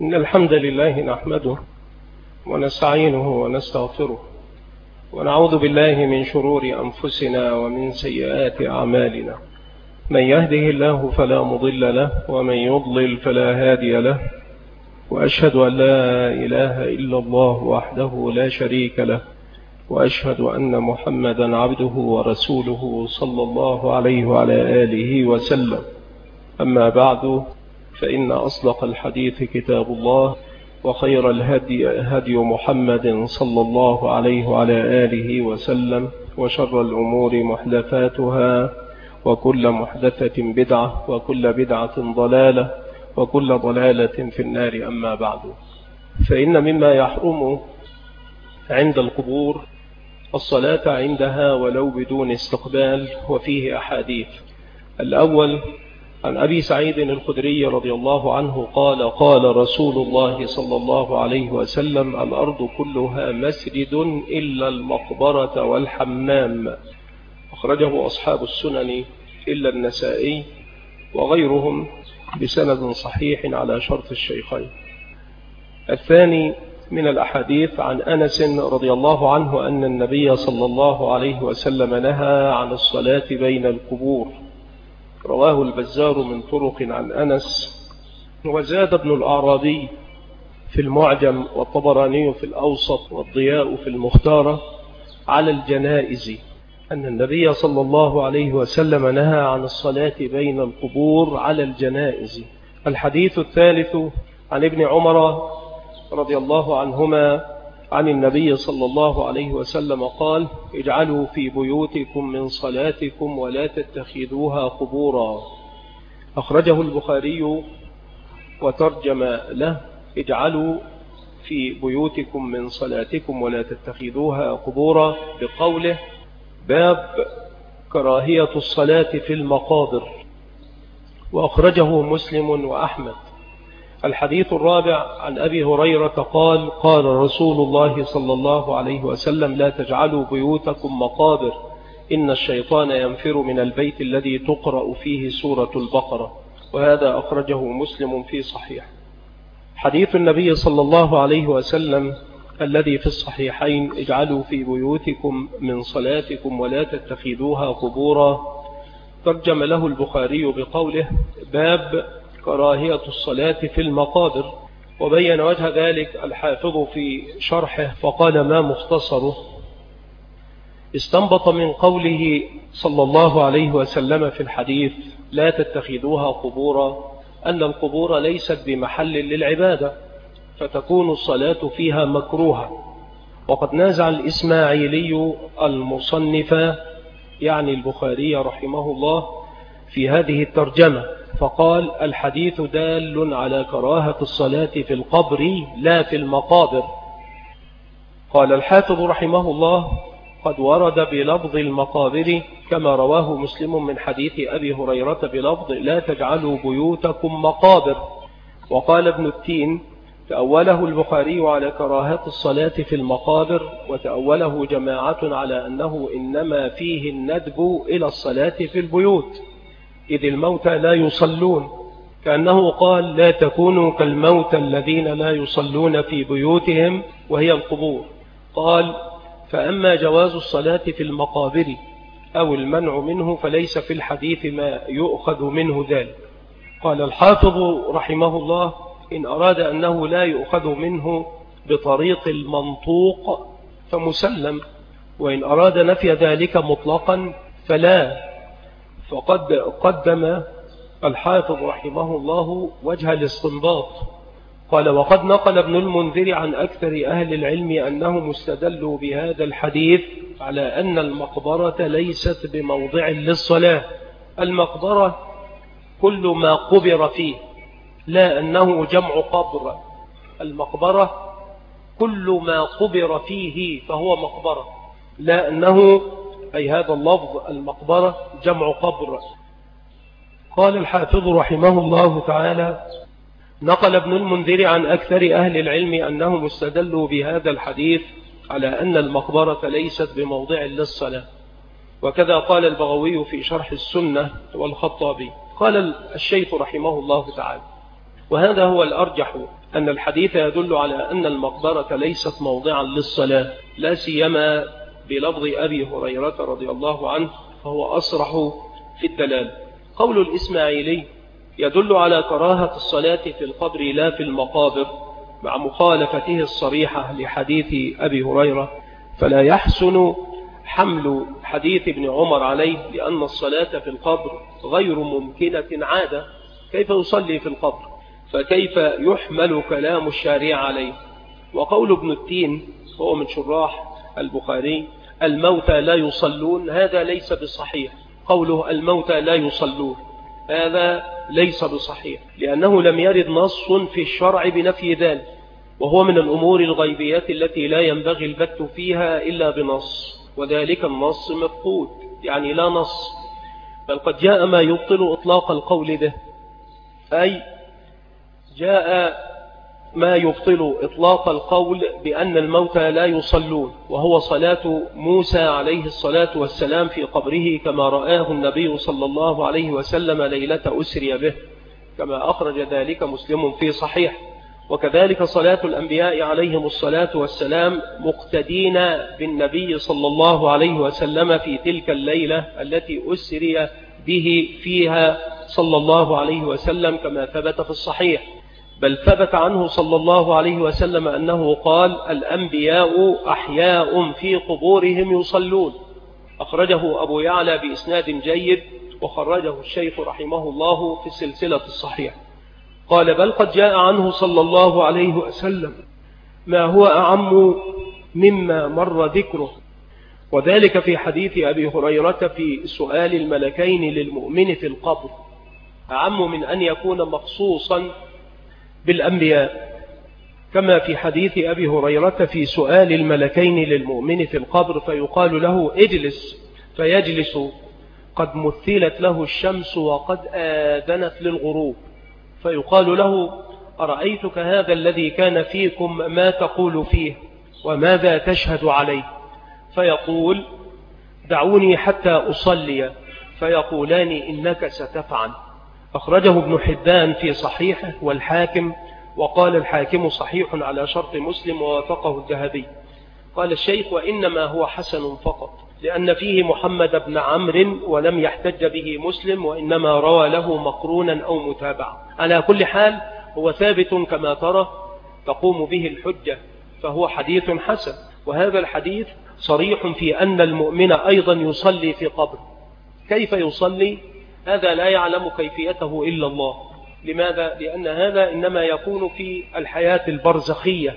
إن الحمد لله نحمده ونستعينه ونستغفره ونعوذ بالله من شرور أنفسنا ومن سيئات أعمالنا. من يهده الله فلا مضل له ومن يضلل فلا هادي له، وأشهد أن لا إله إلا الله وحده لا شريك له، وأشهد أن محمدا عبده ورسوله صلى الله عليه وعلى آله وسلم. أما بعد، فإن أصدق الحديث كتاب الله، وخير الهدي هدي محمد صلى الله عليه وعلى آله وسلم، وشر الأمور محدثاتها، وكل محدثة بدعة، وكل بدعة ضلالة، وكل ضلالة في النار. أما بعد، فإن مما يحرم عند القبور الصلاة عندها ولو بدون استقبال، وفيه أحاديث. الأول عن أبي سعيد الخدري رضي الله عنه قال: قال رسول الله صلى الله عليه وسلم: الأرض كلها مسجد إلا المقبرة والحمام. أخرجه أصحاب السنن إلا النسائي وغيرهم بسند صحيح على شرط الشيخين. الثاني من الأحاديث عن أنس رضي الله عنه أن النبي صلى الله عليه وسلم نهى عن الصلاة بين القبور. رواه البزار من طرق عن أنس، وزاد ابن الأعرابي في المعجم، والطبراني في الأوسط، والضياء في المختارة على الجنائز أن النبي صلى الله عليه وسلم نهى عن الصلاة بين القبور على الجنائز. الحديث الثالث عن ابن عمر رضي الله عنهما عن النبي صلى الله عليه وسلم قال: اجعلوا في بيوتكم من صلاتكم ولا تتخذوها قبورا. أخرجه البخاري وترجم له: اجعلوا في بيوتكم من صلاتكم ولا تتخذوها قبورا، بقوله: باب كراهية الصلاة في المقابر. وأخرجه مسلم وأحمد. الحديث الرابع عن أبي هريرة قال: قال رسول الله صلى الله عليه وسلم: لا تجعلوا بيوتكم مقابر، إن الشيطان ينفر من البيت الذي تقرأ فيه سورة البقرة. وهذا أخرجه مسلم في صحيح. حديث النبي صلى الله عليه وسلم الذي في الصحيحين: اجعلوا في بيوتكم من صلاتكم ولا تتخذوها قبورا، ترجم له البخاري بقوله: باب كراهية الصلاة في المقابر. وبين وجه ذلك الحافظ في شرحه فقال: ما مختصره؟ استنبط من قوله صلى الله عليه وسلم في الحديث: لا تتخذوها قبورا، أن القبور ليست بمحل للعبادة، فتكون الصلاة فيها مكروهة. وقد نازع الإسماعيلي المصنف يعني البخاري رحمه الله في هذه الترجمة، فقال: الحديث دال على كراهة الصلاة في القبر لا في المقابر. قال الحافظ رحمه الله: قد ورد بلفظ المقابر كما رواه مسلم من حديث أبي هريرة بلفظ: لا تجعلوا بيوتكم مقابر. وقال ابن التين: تأوله البخاري على كراهة الصلاة في المقابر، وتأوله جماعة على أنه إنما فيه الندب إلى الصلاة في البيوت، إذ الموتى لا يصلون، كأنه قال: لا تكونوا كالموتى الذين لا يصلون في بيوتهم وهي القبور. قال: فأما جواز الصلاة في المقابر أو المنع منه فليس في الحديث ما يؤخذ منه ذلك. قال الحافظ رحمه الله: إن أراد أنه لا يؤخذ منه بطريق المنطوق فمسلم، وإن أراد نفي ذلك مطلقا فلا. فقد قدم الحافظ رحمه الله وجه الاستنباط. قال: وقد نقل ابن المنذر عن أكثر أهل العلم أنهم استدلوا بهذا الحديث على أن المقبرة ليست بموضع للصلاة. المقبرة كل ما قبر فيه، لا أنه جمع قبر. المقبرة كل ما قبر فيه فهو مقبرة، لا أنه أي هذا اللفظ المقبرة جمع قبر. قال الحافظ رحمه الله تعالى: نقل ابن المنذر عن أكثر أهل العلم أنهم استدلوا بهذا الحديث على أن المقبرة ليست بموضع للصلاة. وكذا قال البغوي في شرح السنة والخطابي. قال الشيخ رحمه الله تعالى: وهذا هو الأرجح أن الحديث يدل على أن المقبرة ليست موضعا للصلاة، لا سيما بلفظ أبي هريرة رضي الله عنه، فهو أصرح في الدلال. قول الإسماعيلي يدل على كراهة الصلاة في القبر لا في المقابر، مع مخالفته الصريحة لحديث أبي هريرة، فلا يحسن حمل حديث ابن عمر عليه، لأن الصلاة في القبر غير ممكنة عادة، كيف يصلي في القبر؟ فكيف يحمل كلام الشارع عليه؟ وقول ابن التين هو من شراح البخاري الموتى لا يصلون، هذا ليس بصحيح. قوله الموتى لا يصلون هذا ليس بصحيح، لأنه لم يرد نص في الشرع بنفي ذلك، وهو من الأمور الغيبيات التي لا ينبغي البت فيها إلا بنص، وذلك النص مفقود، يعني لا نص. بل قد جاء ما يبطل إطلاق القول به، أي جاء ما يبطل إطلاق القول بأن الموتى لا يصلون، وهو صلاة موسى عليه الصلاة والسلام في قبره كما رآه النبي صلى الله عليه وسلم ليلة أسري به، كما أخرج ذلك مسلم في صحيح. وكذلك صلاة الأنبياء عليهم الصلاة والسلام مقتدين بالنبي صلى الله عليه وسلم في تلك الليلة التي أسري به فيها صلى الله عليه وسلم، كما ثبت في الصحيح. بل ثبت عنه صلى الله عليه وسلم أنه قال الأنبياء أحياء في قبورهم يصلون، أخرجه أبو يعلى بإسناد جيد، وخرجه الشيخ رحمه الله في السلسلة الصحيحة. قال بل قد جاء عنه صلى الله عليه وسلم ما هو أعم مما مر ذكره، وذلك في حديث أبي هريرة في سؤال الملكين للمؤمن في القبر، أعم من أن يكون مخصوصا بالأنبياء، كما في حديث أبي هريرة في سؤال الملكين للمؤمن في القبر فيقال له اجلس فيجلس قد مثلت له الشمس وقد آذنت للغروب، فيقال له أرأيتك هذا الذي كان فيكم ما تقول فيه وماذا تشهد عليه؟ فيقول دعوني حتى أصلي، فيقولان إنك ستفعل. أخرجه ابن حبان في صحيحه والحاكم، وقال الحاكم صحيح على شرط مسلم ووافقه الذهبي. قال الشيخ وإنما هو حسن فقط، لأن فيه محمد بن عمرو ولم يحتج به مسلم، وإنما روى له مقرونا أو متابعا. على كل حال هو ثابت كما ترى تقوم به الحجة، فهو حديث حسن. وهذا الحديث صريح في أن المؤمن أيضا يصلي في قبر. كيف يصلي؟ هذا لا يعلم كيفيته إلا الله. لماذا؟ لأن هذا إنما يكون في الحياة البرزخية،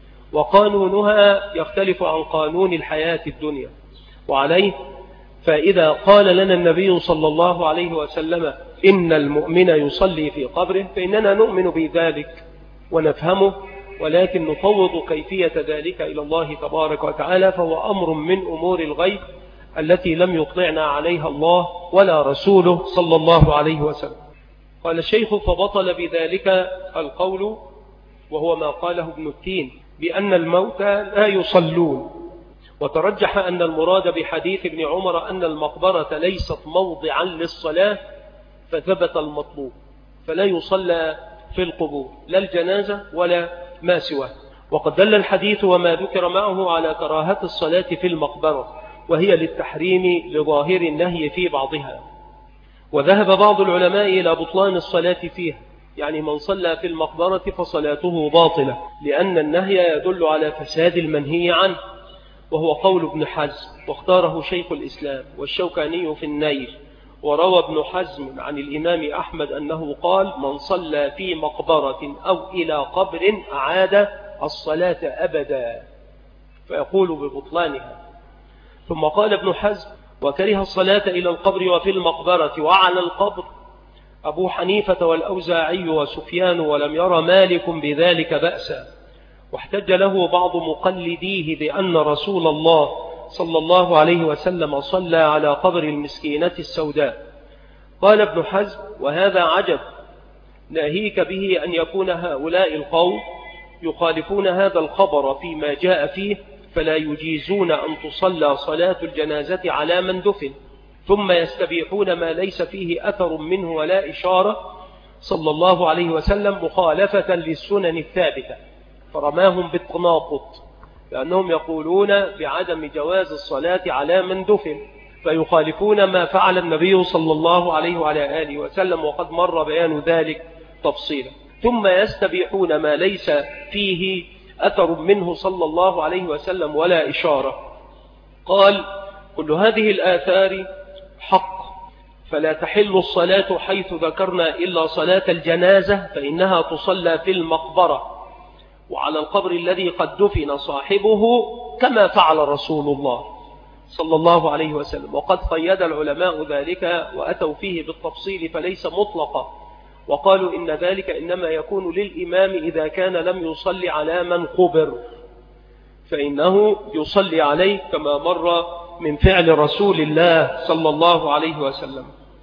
وقانونها يختلف عن قانون الحياة الدنيا. وعليه فإذا قال لنا النبي صلى الله عليه وسلم إن المؤمن يصلي في قبره، فإننا نؤمن بذلك ونفهمه، ولكن نفوض كيفية ذلك إلى الله تبارك وتعالى، فهو أمر من أمور الغيب التي لم يطلعنا عليها الله ولا رسوله صلى الله عليه وسلم. قال الشيخ فبطل بذلك القول، وهو ما قاله ابن التين بأن الموتى لا يصلون. وترجح أن المراد بحديث ابن عمر أن المقبرة ليست موضعا للصلاة، فثبت المطلوب، فلا يصلى في القبور لا الجنازة ولا ما سواه. وقد دل الحديث وما ذكر معه على كراهة الصلاة في المقبرة، وهي للتحريم لظاهر النهي في بعضها. وذهب بعض العلماء إلى بطلان الصلاة فيها، يعني من صلى في المقبرة فصلاته باطلة، لأن النهي يدل على فساد المنهي عنه، وهو قول ابن حزم، واختاره شيخ الإسلام والشوكاني في النيل. وروى ابن حزم عن الإمام أحمد أنه قال من صلى في مقبرة أو إلى قبر أعاد الصلاة أبدا، فيقول ببطلانها. ثم قال ابن حزم وكره الصلاة إلى القبر وفي المقبرة وعلى القبر أبو حنيفة والأوزاعي وسفيان، ولم ير مالك بذلك بأسا. واحتج له بعض مقلديه بأن رسول الله صلى الله عليه وسلم صلى على قبر المسكينة السوداء. قال ابن حزم وهذا عجب، ناهيك به أن يكون هؤلاء القوم يخالفون هذا الخبر فيما جاء فيه، فلا يجيزون أن تصلى صلاة الجنازة على من دفن، ثم يستبيحون ما ليس فيه أثر منه ولا إشارة، صلى الله عليه وسلم مخالفة للسنن الثابتة، فرماهم بالتناقض، لأنهم يقولون بعدم جواز الصلاة على من دفن، فيخالفون ما فعل النبي صلى الله عليه وعلى آله وسلم، وقد مر بيان ذلك تفصيلا. ثم يستبيحون ما ليس فيه أثر منه صلى الله عليه وسلم ولا إشارة. قال: كل هذه الآثار حق، فلا تحل الصلاة حيث ذكرنا إلا صلاة الجنازة، فإنها تصلى في المقبرة وعلى القبر الذي قد دفن صاحبه، كما فعل رسول الله صلى الله عليه وسلم. وقد قيد العلماء ذلك وأتوا فيه بالتفصيل، فليس مطلقا، وقالوا إن ذلك إنما يكون للإمام إذا كان لم يصلي على من قبر، فإنه يصلي عليه كما مر من فعل رسول الله صلى الله عليه وسلم.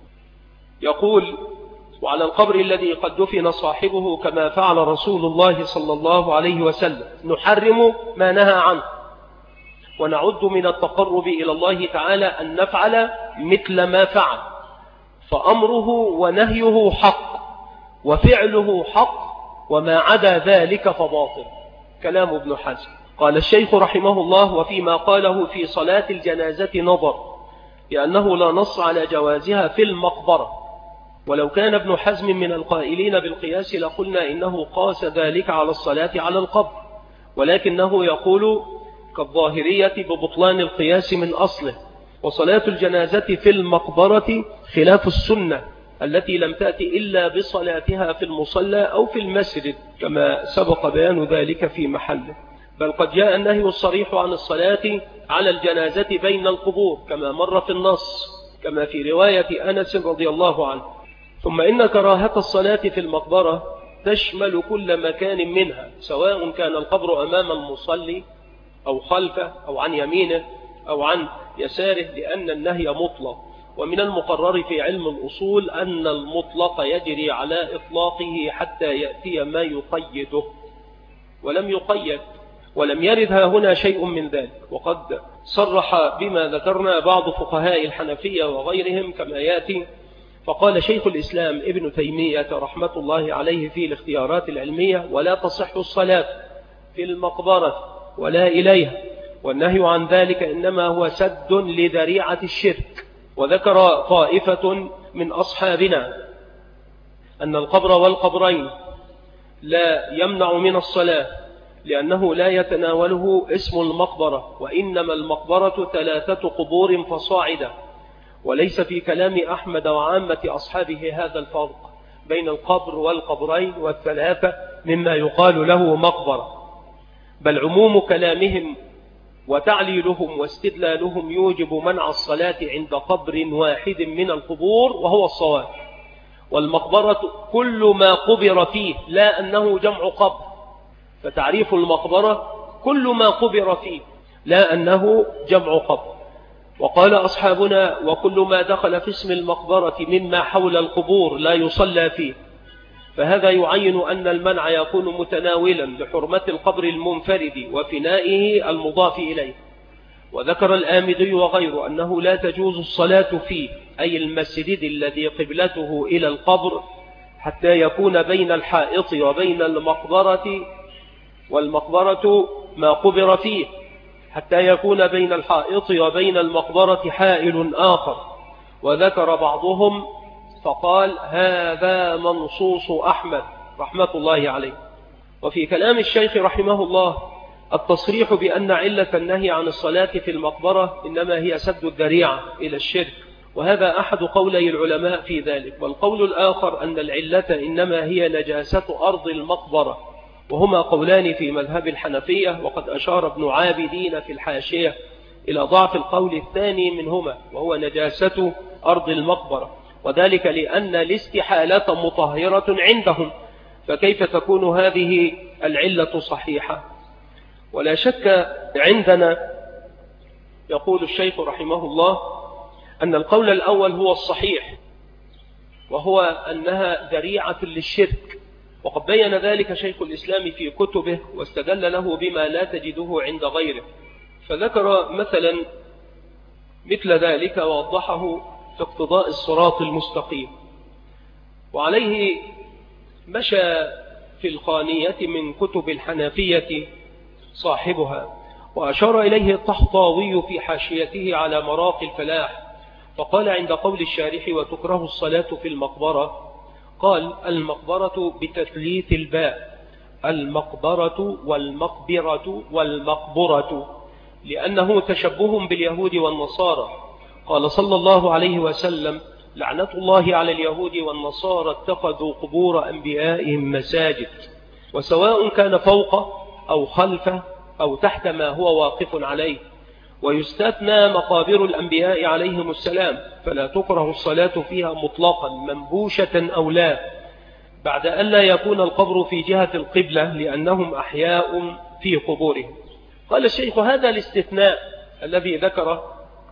يقول: وعلى القبر الذي قد دفن صاحبه كما فعل رسول الله صلى الله عليه وسلم. نحرم ما نهى عنه، ونعد من التقرب إلى الله تعالى أن نفعل مثل ما فعل، فأمره ونهيه حق وفعله حق، وما عدا ذلك فباطل. كلام ابن حزم. قال الشيخ رحمه الله: وفيما قاله في صلاة الجنازة نظر، لأنه لا نص على جوازها في المقبرة، ولو كان ابن حزم من القائلين بالقياس لقلنا إنه قاس ذلك على الصلاة على القبر، ولكنه يقول كالظاهرية ببطلان القياس من أصله. وصلاة الجنازة في المقبرة خلاف السنة التي لم تأتي إلا بصلاتها في المصلى أو في المسجد، كما سبق بيان ذلك في محله، بل قد جاء النهي الصريح عن الصلاة على الجنازة بين القبور كما مر في النص، كما في رواية أنس رضي الله عنه. ثم إن كراهة الصلاة في المقبرة تشمل كل مكان منها، سواء كان القبر أمام المصلي أو خلفه أو عن يمينه أو عن يساره، لأن النهي مطلق. ومن المقرر في علم الأصول أن المطلق يجري على إطلاقه حتى يأتي ما يقيده، ولم يقيد ولم يرد هنا شيء من ذلك. وقد صرح بما ذكرنا بعض فقهاء الحنفية وغيرهم كما يأتي. فقال شيخ الإسلام ابن تيمية رحمة الله عليه في الاختيارات العلمية: ولا تصح الصلاة في المقبرة ولا إليها، والنهي عن ذلك إنما هو سد لذريعة الشرك. وذكر طائفة من أصحابنا أن القبر والقبرين لا يمنع من الصلاة، لأنه لا يتناوله اسم المقبرة، وإنما المقبرة 3 قبور فصاعدة. وليس في كلام أحمد وعامة أصحابه هذا الفرق بين القبر والقبرين والثلاثة مما يقال له مقبرة، بل عموم كلامهم وتعليلهم واستدلالهم يوجب منع الصلاة عند قبر واحد من القبور، وهو الصواب. والمقبرة كل ما قبر فيه، لا أنه جمع قبر، فتعريف المقبرة كل ما قبر فيه، لا أنه جمع قبر. وقال أصحابنا: وكل ما دخل في اسم المقبرة مما حول القبور لا يصلى فيه. فهذا يعين أن المنع يكون متناولا لحرمة القبر المنفرد وفنائه المضاف إليه. وذكر الآمدي وغيره أنه لا تجوز الصلاة فيه، أي المسجد الذي قبلته إلى القبر، حتى يكون بين الحائط وبين المقبرة، والمقبرة ما قبر فيه، حتى يكون بين الحائط وبين المقبرة حائل آخر. وذكر بعضهم فقال: هذا منصوص أحمد رحمة الله عليه. وفي كلام الشيخ رحمه الله التصريح بأن علة النهي عن الصلاة في المقبرة إنما هي سد الذريعة إلى الشرك، وهذا أحد قولي العلماء في ذلك. والقول الآخر أن العلة إنما هي نجاسة أرض المقبرة، وهما قولان في مذهب الحنفية. وقد أشار ابن عابدين في الحاشية إلى ضعف القول الثاني منهما، وهو نجاسة أرض المقبرة، وذلك لأن الاستحالة مطهرة عندهم، فكيف تكون هذه العلة صحيحة؟ ولا شك عندنا، يقول الشيخ رحمه الله، أن القول الأول هو الصحيح، وهو أنها ذريعة للشرك، وقد بين ذلك شيخ الإسلام في كتبه واستدل له بما لا تجده عند غيره. فذكر مثلا مثل ذلك ووضحه في اقتضاء الصراط المستقيم. وعليه مشى في الخانية من كتب الحنفية صاحبها، وأشار إليه الطحطاوي في حاشيته على مراقي الفلاح، فقال عند قول الشارح وتكره الصلاة في المقبرة، قال المقبرة بتثليث الباء، المقبرة والمقبرة والمقبرة، لأنه تشبه باليهود والنصارى. قال صلى الله عليه وسلم لعنة الله على اليهود والنصارى اتخذوا قبور أنبيائهم مساجد، وسواء كان فوق أو خلف أو تحت ما هو واقف عليه، ويستثنى مقابر الأنبياء عليهم السلام، فلا تكره الصلاة فيها مطلقا منبوشة أو لا، بعد أن لا يكون القبر في جهة القبلة لأنهم أحياء في قبورهم. قال الشيخ هذا الاستثناء الذي ذكره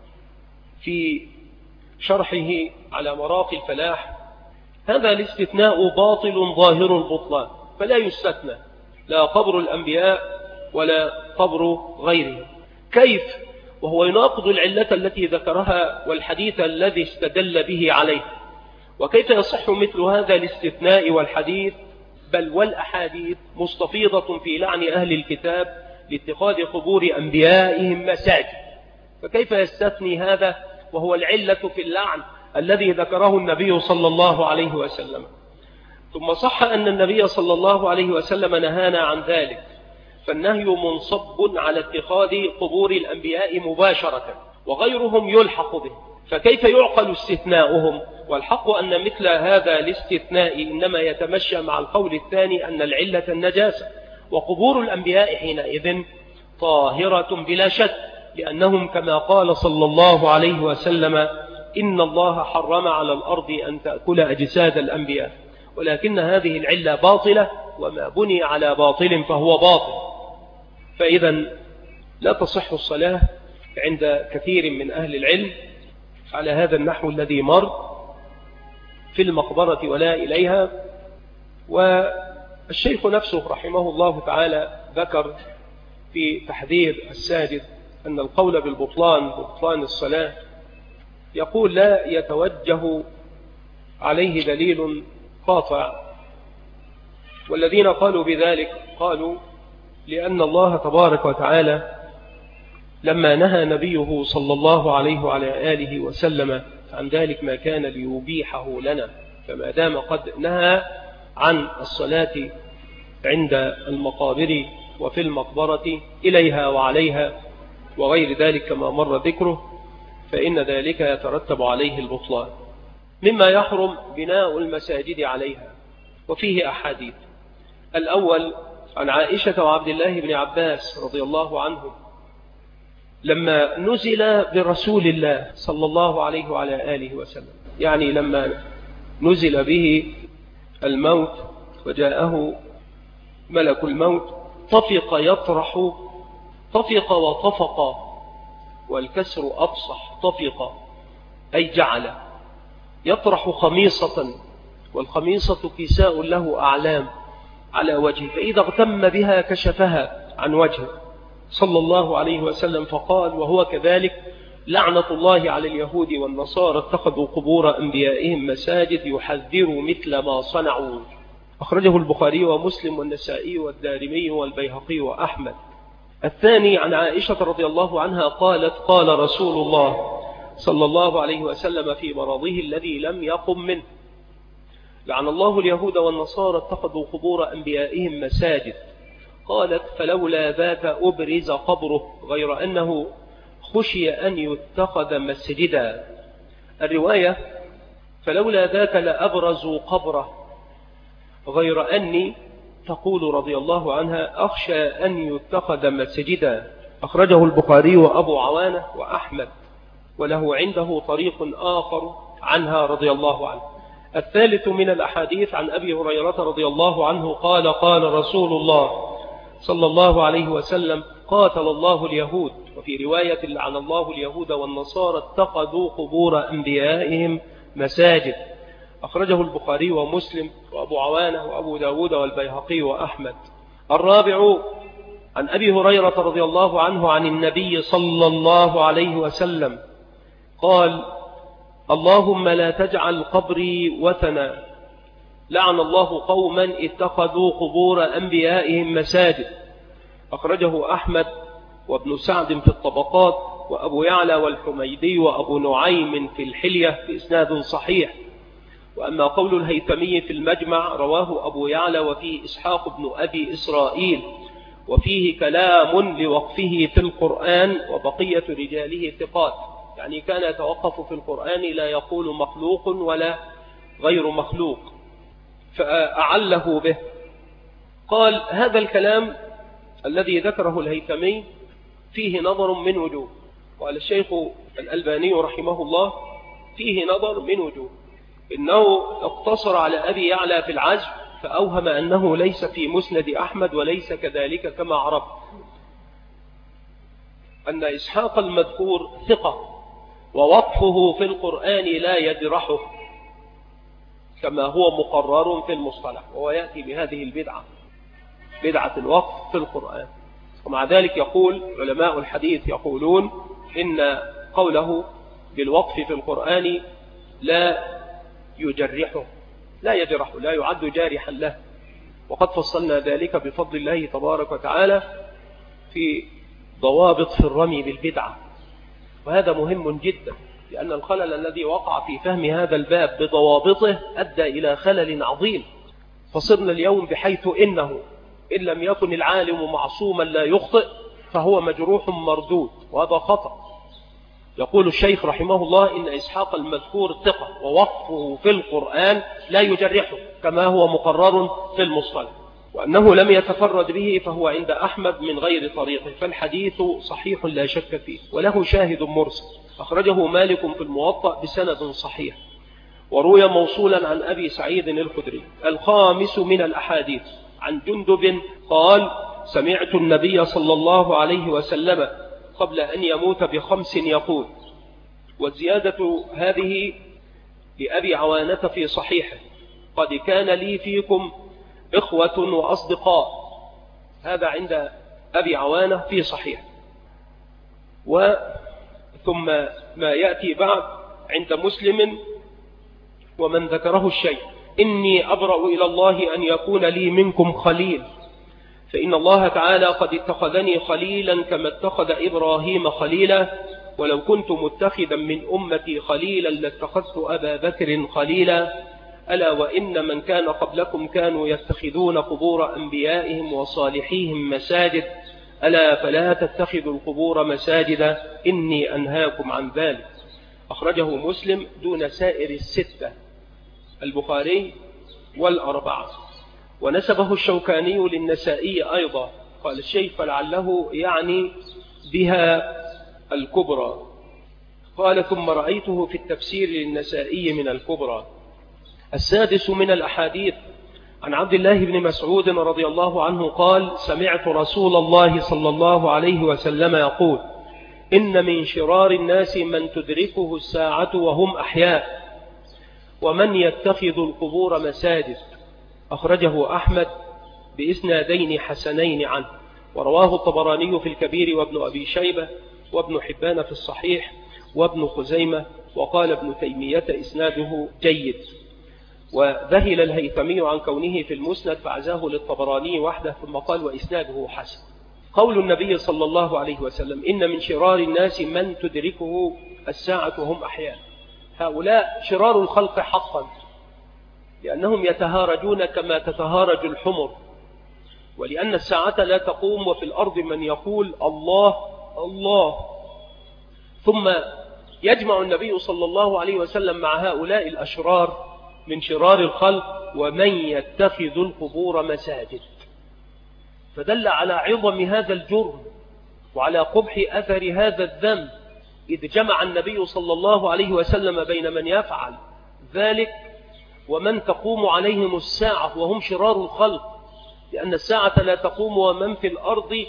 في شرحه على مراقي الفلاح، هذا الاستثناء باطل ظاهر البطلان، فلا يستثنى لا قبر الأنبياء ولا قبر غيره. كيف وهو يناقض العلة التي ذكرها والحديث الذي استدل به عليه؟ وكيف يصح مثل هذا الاستثناء والحديث بل والأحاديث مستفيضة في لعن أهل الكتاب لاتخاذ قبور أنبيائهم مساجد؟ فكيف يستثني هذا وهو العلة في اللعن الذي ذكره النبي صلى الله عليه وسلم؟ ثم صح أن النبي صلى الله عليه وسلم نهانا عن ذلك، فالنهي منصب على اتخاذ قبور الأنبياء مباشرة، وغيرهم يلحق به، فكيف يعقل استثناؤهم؟ والحق أن مثل هذا الاستثناء إنما يتمشى مع القول الثاني أن العلة النجاسة، وقبور الأنبياء حينئذ طاهرة بلا شك، لأنهم كما قال صلى الله عليه وسلم إن الله حرم على الأرض أن تأكل أجساد الأنبياء، ولكن هذه العلة باطلة، وما بني على باطل فهو باطل. فإذا لا تصح الصلاة عند كثير من أهل العلم على هذا النحو الذي مر في المقبرة ولا إليها. والشيخ نفسه رحمه الله تعالى ذكر في تحذير الساجد أن القول بالبطلان بطلان الصلاة يقول لا يتوجه عليه دليل قاطع، والذين قالوا بذلك قالوا لأن الله تبارك وتعالى لما نهى نبيه صلى الله عليه وعلى آله وسلم عن ذلك ما كان ليبيحه لنا، فما دام قد نهى عن الصلاة عند المقابر وفي المقبرة إليها وعليها وغير ذلك كما مر ذكره، فإن ذلك يترتب عليه البطلان، مما يحرم بناء المساجد عليها. وفيه أحاديث. الأول عن عائشة وعبد الله بن عباس رضي الله عنهم لما نزل برسول الله صلى الله عليه وعلى آله وسلم، يعني لما نزل به الموت وجاءه ملك الموت، طفق يطرح، طفق وطفق والكسر أفصح، طفق أي جعل يطرح خميصة، والخميصة كساء له أعلام على وجهه، فإذا اغتم بها كشفها عن وجهه صلى الله عليه وسلم، فقال وهو كذلك لعنة الله على اليهود والنصارى اتخذوا قبور أنبيائهم مساجد يحذر مثل ما صنعوا. أخرجه البخاري ومسلم والنسائي والدارمي والبيهقي وأحمد. الثاني عن عائشة رضي الله عنها قالت قال رسول الله صلى الله عليه وسلم في مرضه الذي لم يقم منه لعن الله اليهود والنصارى اتخذوا قبور أنبيائهم مساجد. قالت فلولا ذاك أبرز قبره، غير أنه خشي أن يتخذ مسجدا. الرواية فلولا ذاك لأبرزوا قبره، غير أني تقول رضي الله عنها أخشى أن يتخذ مسجدا. أخرجه البخاري وأبو عوانة وأحمد، وله عنده طريق آخر عنها رضي الله عنه. الثالث من الأحاديث عن أبي هريرة رضي الله عنه قال قال رسول الله صلى الله عليه وسلم قاتل الله اليهود، وفي رواية لعن الله اليهود والنصارى اتخذوا قبور أنبيائهم مساجد. أخرجه البخاري ومسلم وأبو عوانة وأبو داود والبيهقي وأحمد. الرابع عن أبي هريرة رضي الله عنه عن النبي صلى الله عليه وسلم قال اللهم لا تجعل قبري وثنا لعن الله قوما اتخذوا قبور أنبيائهم مساجد. أخرجه أحمد وابن سعد في الطبقات وأبو يعلى والحميدي وأبو نعيم في الحلية بإسناد صحيح. وأما قول الهيثمي في المجمع رواه أبو يعلى وفيه إسحاق بن أبي إسرائيل وفيه كلام لوقفه في القرآن وبقية رجاله ثقات، يعني كان يتوقف في القرآن لا يقول مخلوق ولا غير مخلوق، فأعله به. قال هذا الكلام الذي ذكره الهيثمي فيه نظر من وجوه. قال الشيخ الألباني رحمه الله فيه نظر من وجوه، إنه اقتصر على أبي يعلى في العزم فأوهم أنه ليس في مسند أحمد، وليس كذلك كما عرف أن إسحاق المذكور ثقة ووقفه في القرآن لا يجرحه كما هو مقرر في المصطلح، وهو يأتي بهذه البدعة، بدعة الوقف في القرآن. ومع ذلك يقول علماء الحديث يقولون إن قوله بالوقف في القرآن لا يجرحه، لا يجرحه، لا يعد جارحا له، وقد فصلنا ذلك بفضل الله تبارك وتعالى في ضوابط في الرمي بالبدعة. وهذا مهم جدا، لأن الخلل الذي وقع في فهم هذا الباب بضوابطه أدى إلى خلل عظيم. فصرنا اليوم بحيث إنه إن لم يكن العالم معصوما لا يخطئ فهو مجروح مردود، وهذا خطأ. يقول الشيخ رحمه الله إن إسحاق المذكور ثقة ووقفه في القرآن لا يجرحه كما هو مقرر في المصطلح، وأنه لم يتفرد به فهو عند أحمد من غير طريقه، فالحديث صحيح لا شك فيه، وله شاهد مرسل أخرجه مالك في الموطأ بسند صحيح، وروي موصولا عن أبي سعيد الخدري. الخامس من الأحاديث عن جندب قال سمعت النبي صلى الله عليه وسلم قبل أن يموت ب5 يقول، والزيادة هذه لأبي عوانة في صحيحه، قد كان لي فيكم إخوة وأصدقاء، هذا عند أبي عوانة في صحيح. ثم ما يأتي بعد عند مسلم ومن ذكره الشيء، إني أبرأ إلى الله أن يكون لي منكم خليل، فإن الله تعالى قد اتخذني خليلا كما اتخذ إبراهيم خليلا، ولو كنت متخذا من أمتي خليلا لاتخذت أبا بكر خليلا، ألا وإن من كان قبلكم كانوا يتخذون قبور أنبيائهم وصالحيهم مساجد، ألا فلا تتخذوا القبور مساجد إني أنهاكم عن ذلك. أخرجه مسلم دون سائر الستة، البخاري والأربعة. ونسبه الشوكاني للنسائي أيضا، قال الشيخ فلعله يعني بها الكبرى. قال ثم رأيته في التفسير للنسائي من الكبرى. السادس من الأحاديث عن عبد الله بن مسعود رضي الله عنه قال سمعت رسول الله صلى الله عليه وسلم يقول إن من شرار الناس من تدركه الساعة وهم أحياء، ومن يتخذ القبور مساجد. أخرجه أحمد بإسنادين حسنين عنه، ورواه الطبراني في الكبير وابن أبي شيبة وابن حبان في الصحيح وابن خزيمة، وقال ابن تيمية إسناده جيد. وذهل الهيثمي عن كونه في المسند فعزاه للطبراني وحده، ثم قال وإسناده حسن. قول النبي صلى الله عليه وسلم إن من شرار الناس من تدركه الساعة وهم أحياء، هؤلاء شرار الخلق حقا، لأنهم يتهارجون كما تتهارج الحمر، ولأن الساعة لا تقوم وفي الأرض من يقول الله الله. ثم يجمع النبي صلى الله عليه وسلم مع هؤلاء الأشرار من شرار الخلق ومن يتخذ القبور مساجد، فدل على عظم هذا الجرم وعلى قبح أثر هذا الذنب، إذ جمع النبي صلى الله عليه وسلم بين من يفعل ذلك ومن تقوم عليهم الساعة وهم شرار الخلق، لأن الساعة لا تقوم ومن في الأرض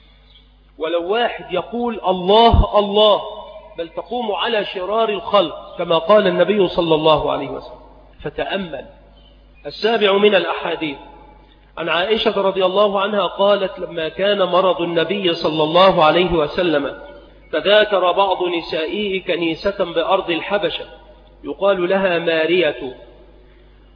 ولو واحد يقول الله الله، بل تقوم على شرار الخلق كما قال النبي صلى الله عليه وسلم. فتأمل. السابع من الأحاديث عن عائشة رضي الله عنها قالت لما كان مرض النبي صلى الله عليه وسلم تذاكر بعض نسائه كنيسة بأرض الحبشة يقال لها مارية،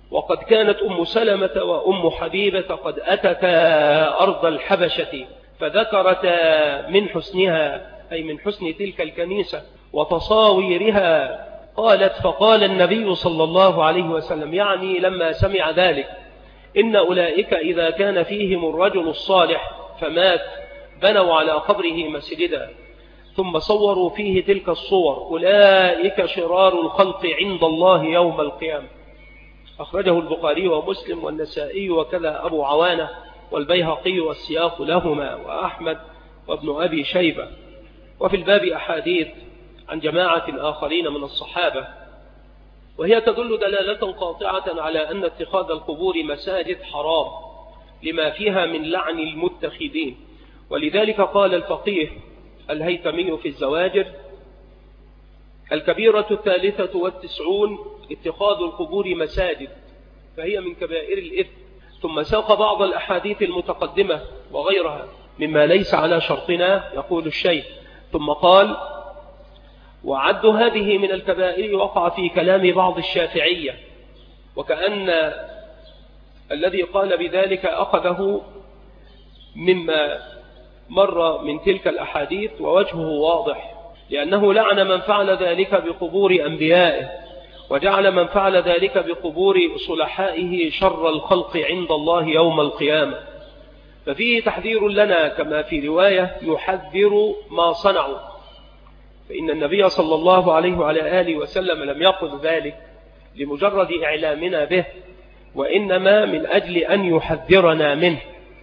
وقد كانت أم سلمة وأم حبيبة قد أتتا أرض الحبشة فذكرتا من حسنها، أي من حسن تلك الكنيسة وتصاويرها. قالت: فقال النبي صلى الله عليه وسلم، يعني لما سمع ذلك: إن أولئك إذا كان فيهم الرجل الصالح فمات بنوا على قبره مسجدا ثم صوروا فيه تلك الصور، أولئك شرار الخلق عند الله يوم القيامة. أخرجه البخاري ومسلم والنسائي وكذا أبو عوانة والبيهقي والسياق لهما وأحمد وابن أبي شيبة. وفي الباب أحاديث عن جماعة آخرين من الصحابة، وهي تدل دلالة قاطعة على أن اتخاذ القبور مساجد حرام لما فيها من لعن المتخذين. ولذلك قال الفقيه الهيثمي في الزواجر: الكبيرة 93 اتخاذ القبور مساجد، فهي من كبائر الإثم. ثم ساق بعض الأحاديث المتقدمة وغيرها مما ليس على شرطنا، يقول الشيخ: ثم قال: وعد هذه من الكبائر وقع في كلام بعض الشافعية، وكأن الذي قال بذلك أخذه مما مر من تلك الأحاديث، ووجهه واضح، لأنه لعن من فعل ذلك بقبور أنبيائه، وجعل من فعل ذلك بقبور صلحائه شر الخلق عند الله يوم القيامة. ففيه تحذير لنا، كما في رواية: يحذر ما صنعوا، فإن النبي صلى الله عليه وعلى آله وسلم لم يقل ذلك لمجرد إعلامنا به، وإنما من أجل أن يحذرنا منه،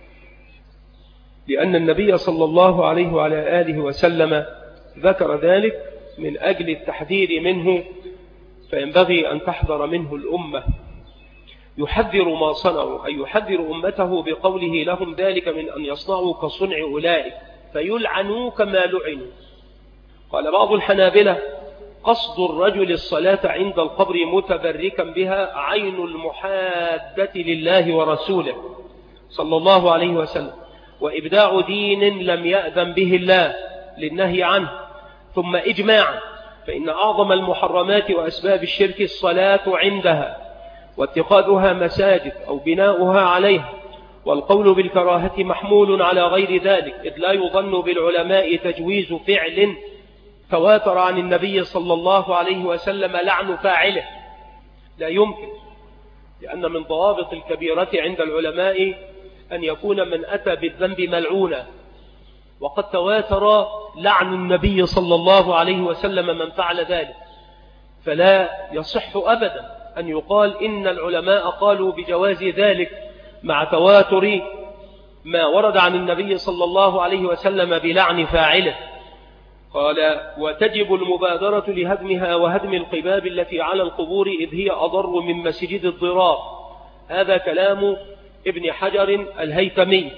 لأن النبي صلى الله عليه وعلى آله وسلم ذكر ذلك من أجل التحذير منه، فينبغي أن تحذر منه الأمة. يحذر ما صنعوا، أي يحذر أمته بقوله لهم ذلك من أن يصنعوا كصنع أولئك فيلعنوا كما لعنوا. قال بعض الحنابلة: قصد الرجل الصلاة عند القبر متبركا بها عين المحادة لله ورسوله صلى الله عليه وسلم، وإبداع دين لم يأذن به الله للنهي عنه. ثم إجماعا، فإن أعظم المحرمات وأسباب الشرك الصلاة عندها واتخاذها مساجد أو بناؤها عليها، والقول بالكراهة محمول على غير ذلك، إذ لا يظن بالعلماء تجويز فعل تواتر عن النبي صلى الله عليه وسلم لعن فاعله، لا يمكن، لأن من ضوابط الكبيرة عند العلماء أن يكون من أتى بالذنب ملعونا، وقد تواتر لعن النبي صلى الله عليه وسلم من فعل ذلك، فلا يصح أبدا أن يقال إن العلماء قالوا بجواز ذلك مع تواتر ما ورد عن النبي صلى الله عليه وسلم بلعن فاعله. قال: وتجب المبادرة لهدمها وهدم القباب التي على القبور، إذ هي أضر من مسجد الضرار. هذا كلام ابن حجر الهيثمي،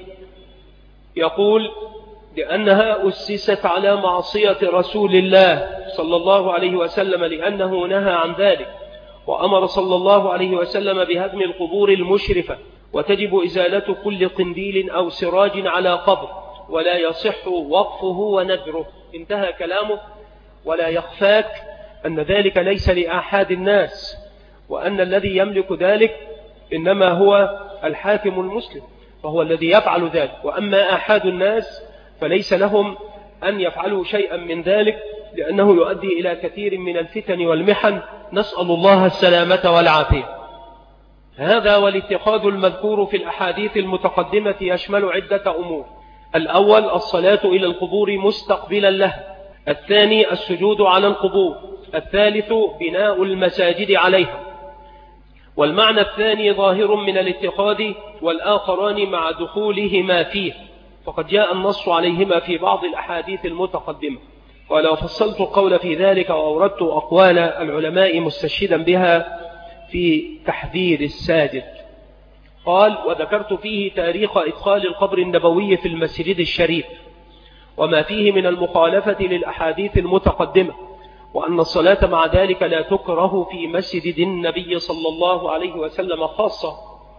يقول: لأنها أسست على معصية رسول الله صلى الله عليه وسلم، لأنه نهى عن ذلك وأمر صلى الله عليه وسلم بهدم القبور المشرفة، وتجب إزالة كل قنديل أو سراج على قبر، ولا يصح وقفه ونذره. انتهى كلامه. ولا يخفاك أن ذلك ليس لأحد الناس، وأن الذي يملك ذلك إنما هو الحاكم المسلم، فهو الذي يفعل ذلك، وأما أحد الناس فليس لهم أن يفعلوا شيئا من ذلك، لأنه يؤدي إلى كثير من الفتن والمحن، نسأل الله السلامة والعافية. هذا والاتخاذ المذكور في الأحاديث المتقدمة يشمل عدة أمور: الأول الصلاة إلى القبور مستقبلا لها، الثاني السجود على القبور، الثالث بناء المساجد عليها. والمعنى الثاني ظاهر من الاتخاذ، والآخران مع دخولهما فيه، فقد جاء النص عليهما في بعض الأحاديث المتقدمة. قال: وفصلت القول في ذلك وأوردت أقوال العلماء مستشهدا بها في تحذير الساجد. قال: وذكرت فيه تاريخ إدخال القبر النبوي في المسجد الشريف، وما فيه من المخالفة للأحاديث المتقدمة، وأن الصلاة مع ذلك لا تكره في مسجد النبي صلى الله عليه وسلم خاصة،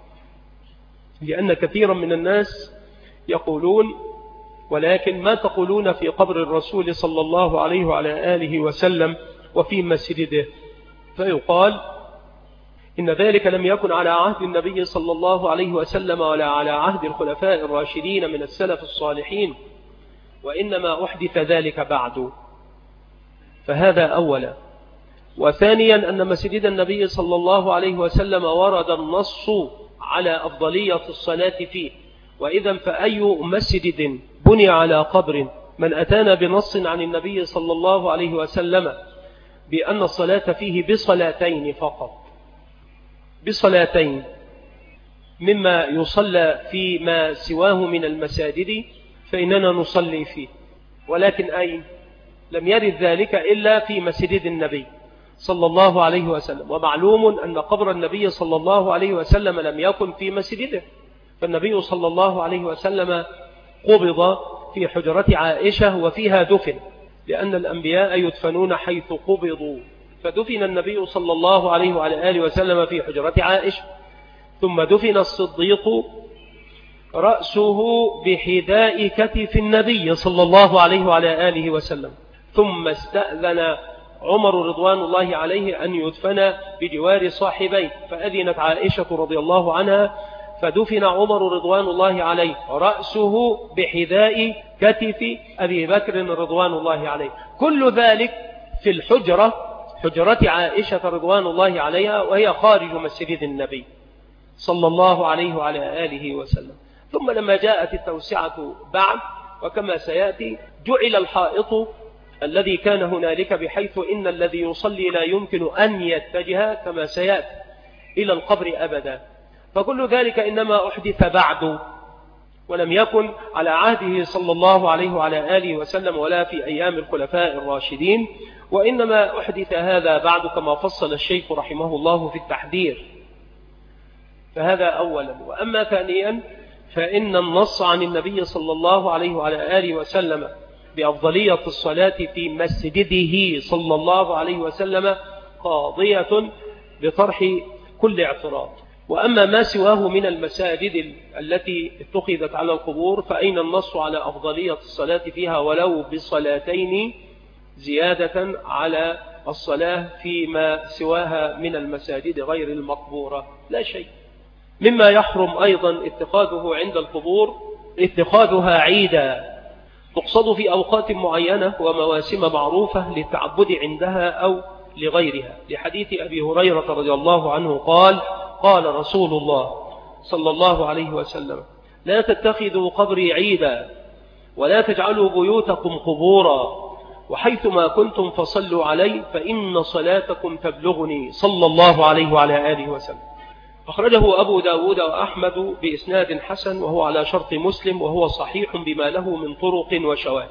لأن كثيرا من الناس يقولون: ولكن ما تقولون في قبر الرسول صلى الله عليه وعلى آله وسلم وفي مسجده؟ فيقال: إن ذلك لم يكن على عهد النبي صلى الله عليه وسلم ولا على عهد الخلفاء الراشدين من السلف الصالحين، وإنما أحدث ذلك بعد. فهذا أولا. وثانيا أن مسجد النبي صلى الله عليه وسلم ورد النص على أفضلية الصلاة فيه، وإذا فأي مسجد بني على قبر من أتانا بنص عن النبي صلى الله عليه وسلم بأن الصلاة فيه بصلاتين فقط، بصلاتين مما يصلى فيما سواه من المساجد فإننا نصلي فيه. ولكن أين؟ لم يرد ذلك إلا في مسجد النبي صلى الله عليه وسلم. ومعلوم أن قبر النبي صلى الله عليه وسلم لم يكن في مسجده، فالنبي صلى الله عليه وسلم قبض في حجرة عائشة وفيها دفن، لأن الأنبياء يدفنون حيث قبضوا، فدفن النبي صلى الله عليه وعلى آله وسلم في حجرة عائشة. ثم دفن الصديق رأسه بحذاء كتف النبي صلى الله عليه وعلى آله وسلم. ثم استأذن عمر رضوان الله عليه أن يدفن بجوار صاحبيه، فأذنت عائشة رضي الله عنها، فدفن عمر رضوان الله عليه رأسه بحذاء كتف أبي بكر رضوان الله عليه. كل ذلك في الحجرة، حجرة عائشة رضوان الله عليها، وهي خارج مسجد النبي صلى الله عليه وعلى آله وسلم. ثم لما جاءت التوسعة بعد، وكما سيأتي، جعل الحائط الذي كان هنالك بحيث إن الذي يصلي لا يمكن أن يتجه كما سيأتي إلى القبر أبدا. فكل ذلك إنما أحدث بعد، ولم يكن على عهده صلى الله عليه وعلى آله وسلم ولا في أيام الخلفاء الراشدين، وإنما أحدث هذا بعد كما فصل الشيخ رحمه الله في التحذير. فهذا أولا. وأما ثانيا فإن النص عن النبي صلى الله عليه وعلى آله وسلم بأفضلية الصلاة في مسجده صلى الله عليه وسلم قاضية بطرح كل اعتراض. وأما ما سواه من المساجد التي اتخذت على القبور فأين النص على أفضلية الصلاة فيها ولو بصلاتين زيادة على الصلاة فيما سواها من المساجد غير المقبورة؟ لا شيء. مما يحرم أيضا اتخاذه عند القبور اتخاذها عيدا تقصد في أوقات معينة ومواسم معروفة للتعبد عندها أو لغيرها، لحديث أبي هريرة رضي الله عنه قال: قال رسول الله صلى الله عليه وسلم: لا تتخذوا قبري عيدا ولا تجعلوا بيوتكم قبورا، وحيثما كنتم فصلوا علي فإن صلاتكم تبلغني، صلى الله عليه وعلى آله وسلم. أخرجه أبو داود وأحمد بإسناد حسن، وهو على شرط مسلم، وهو صحيح بما له من طرق وشواهد.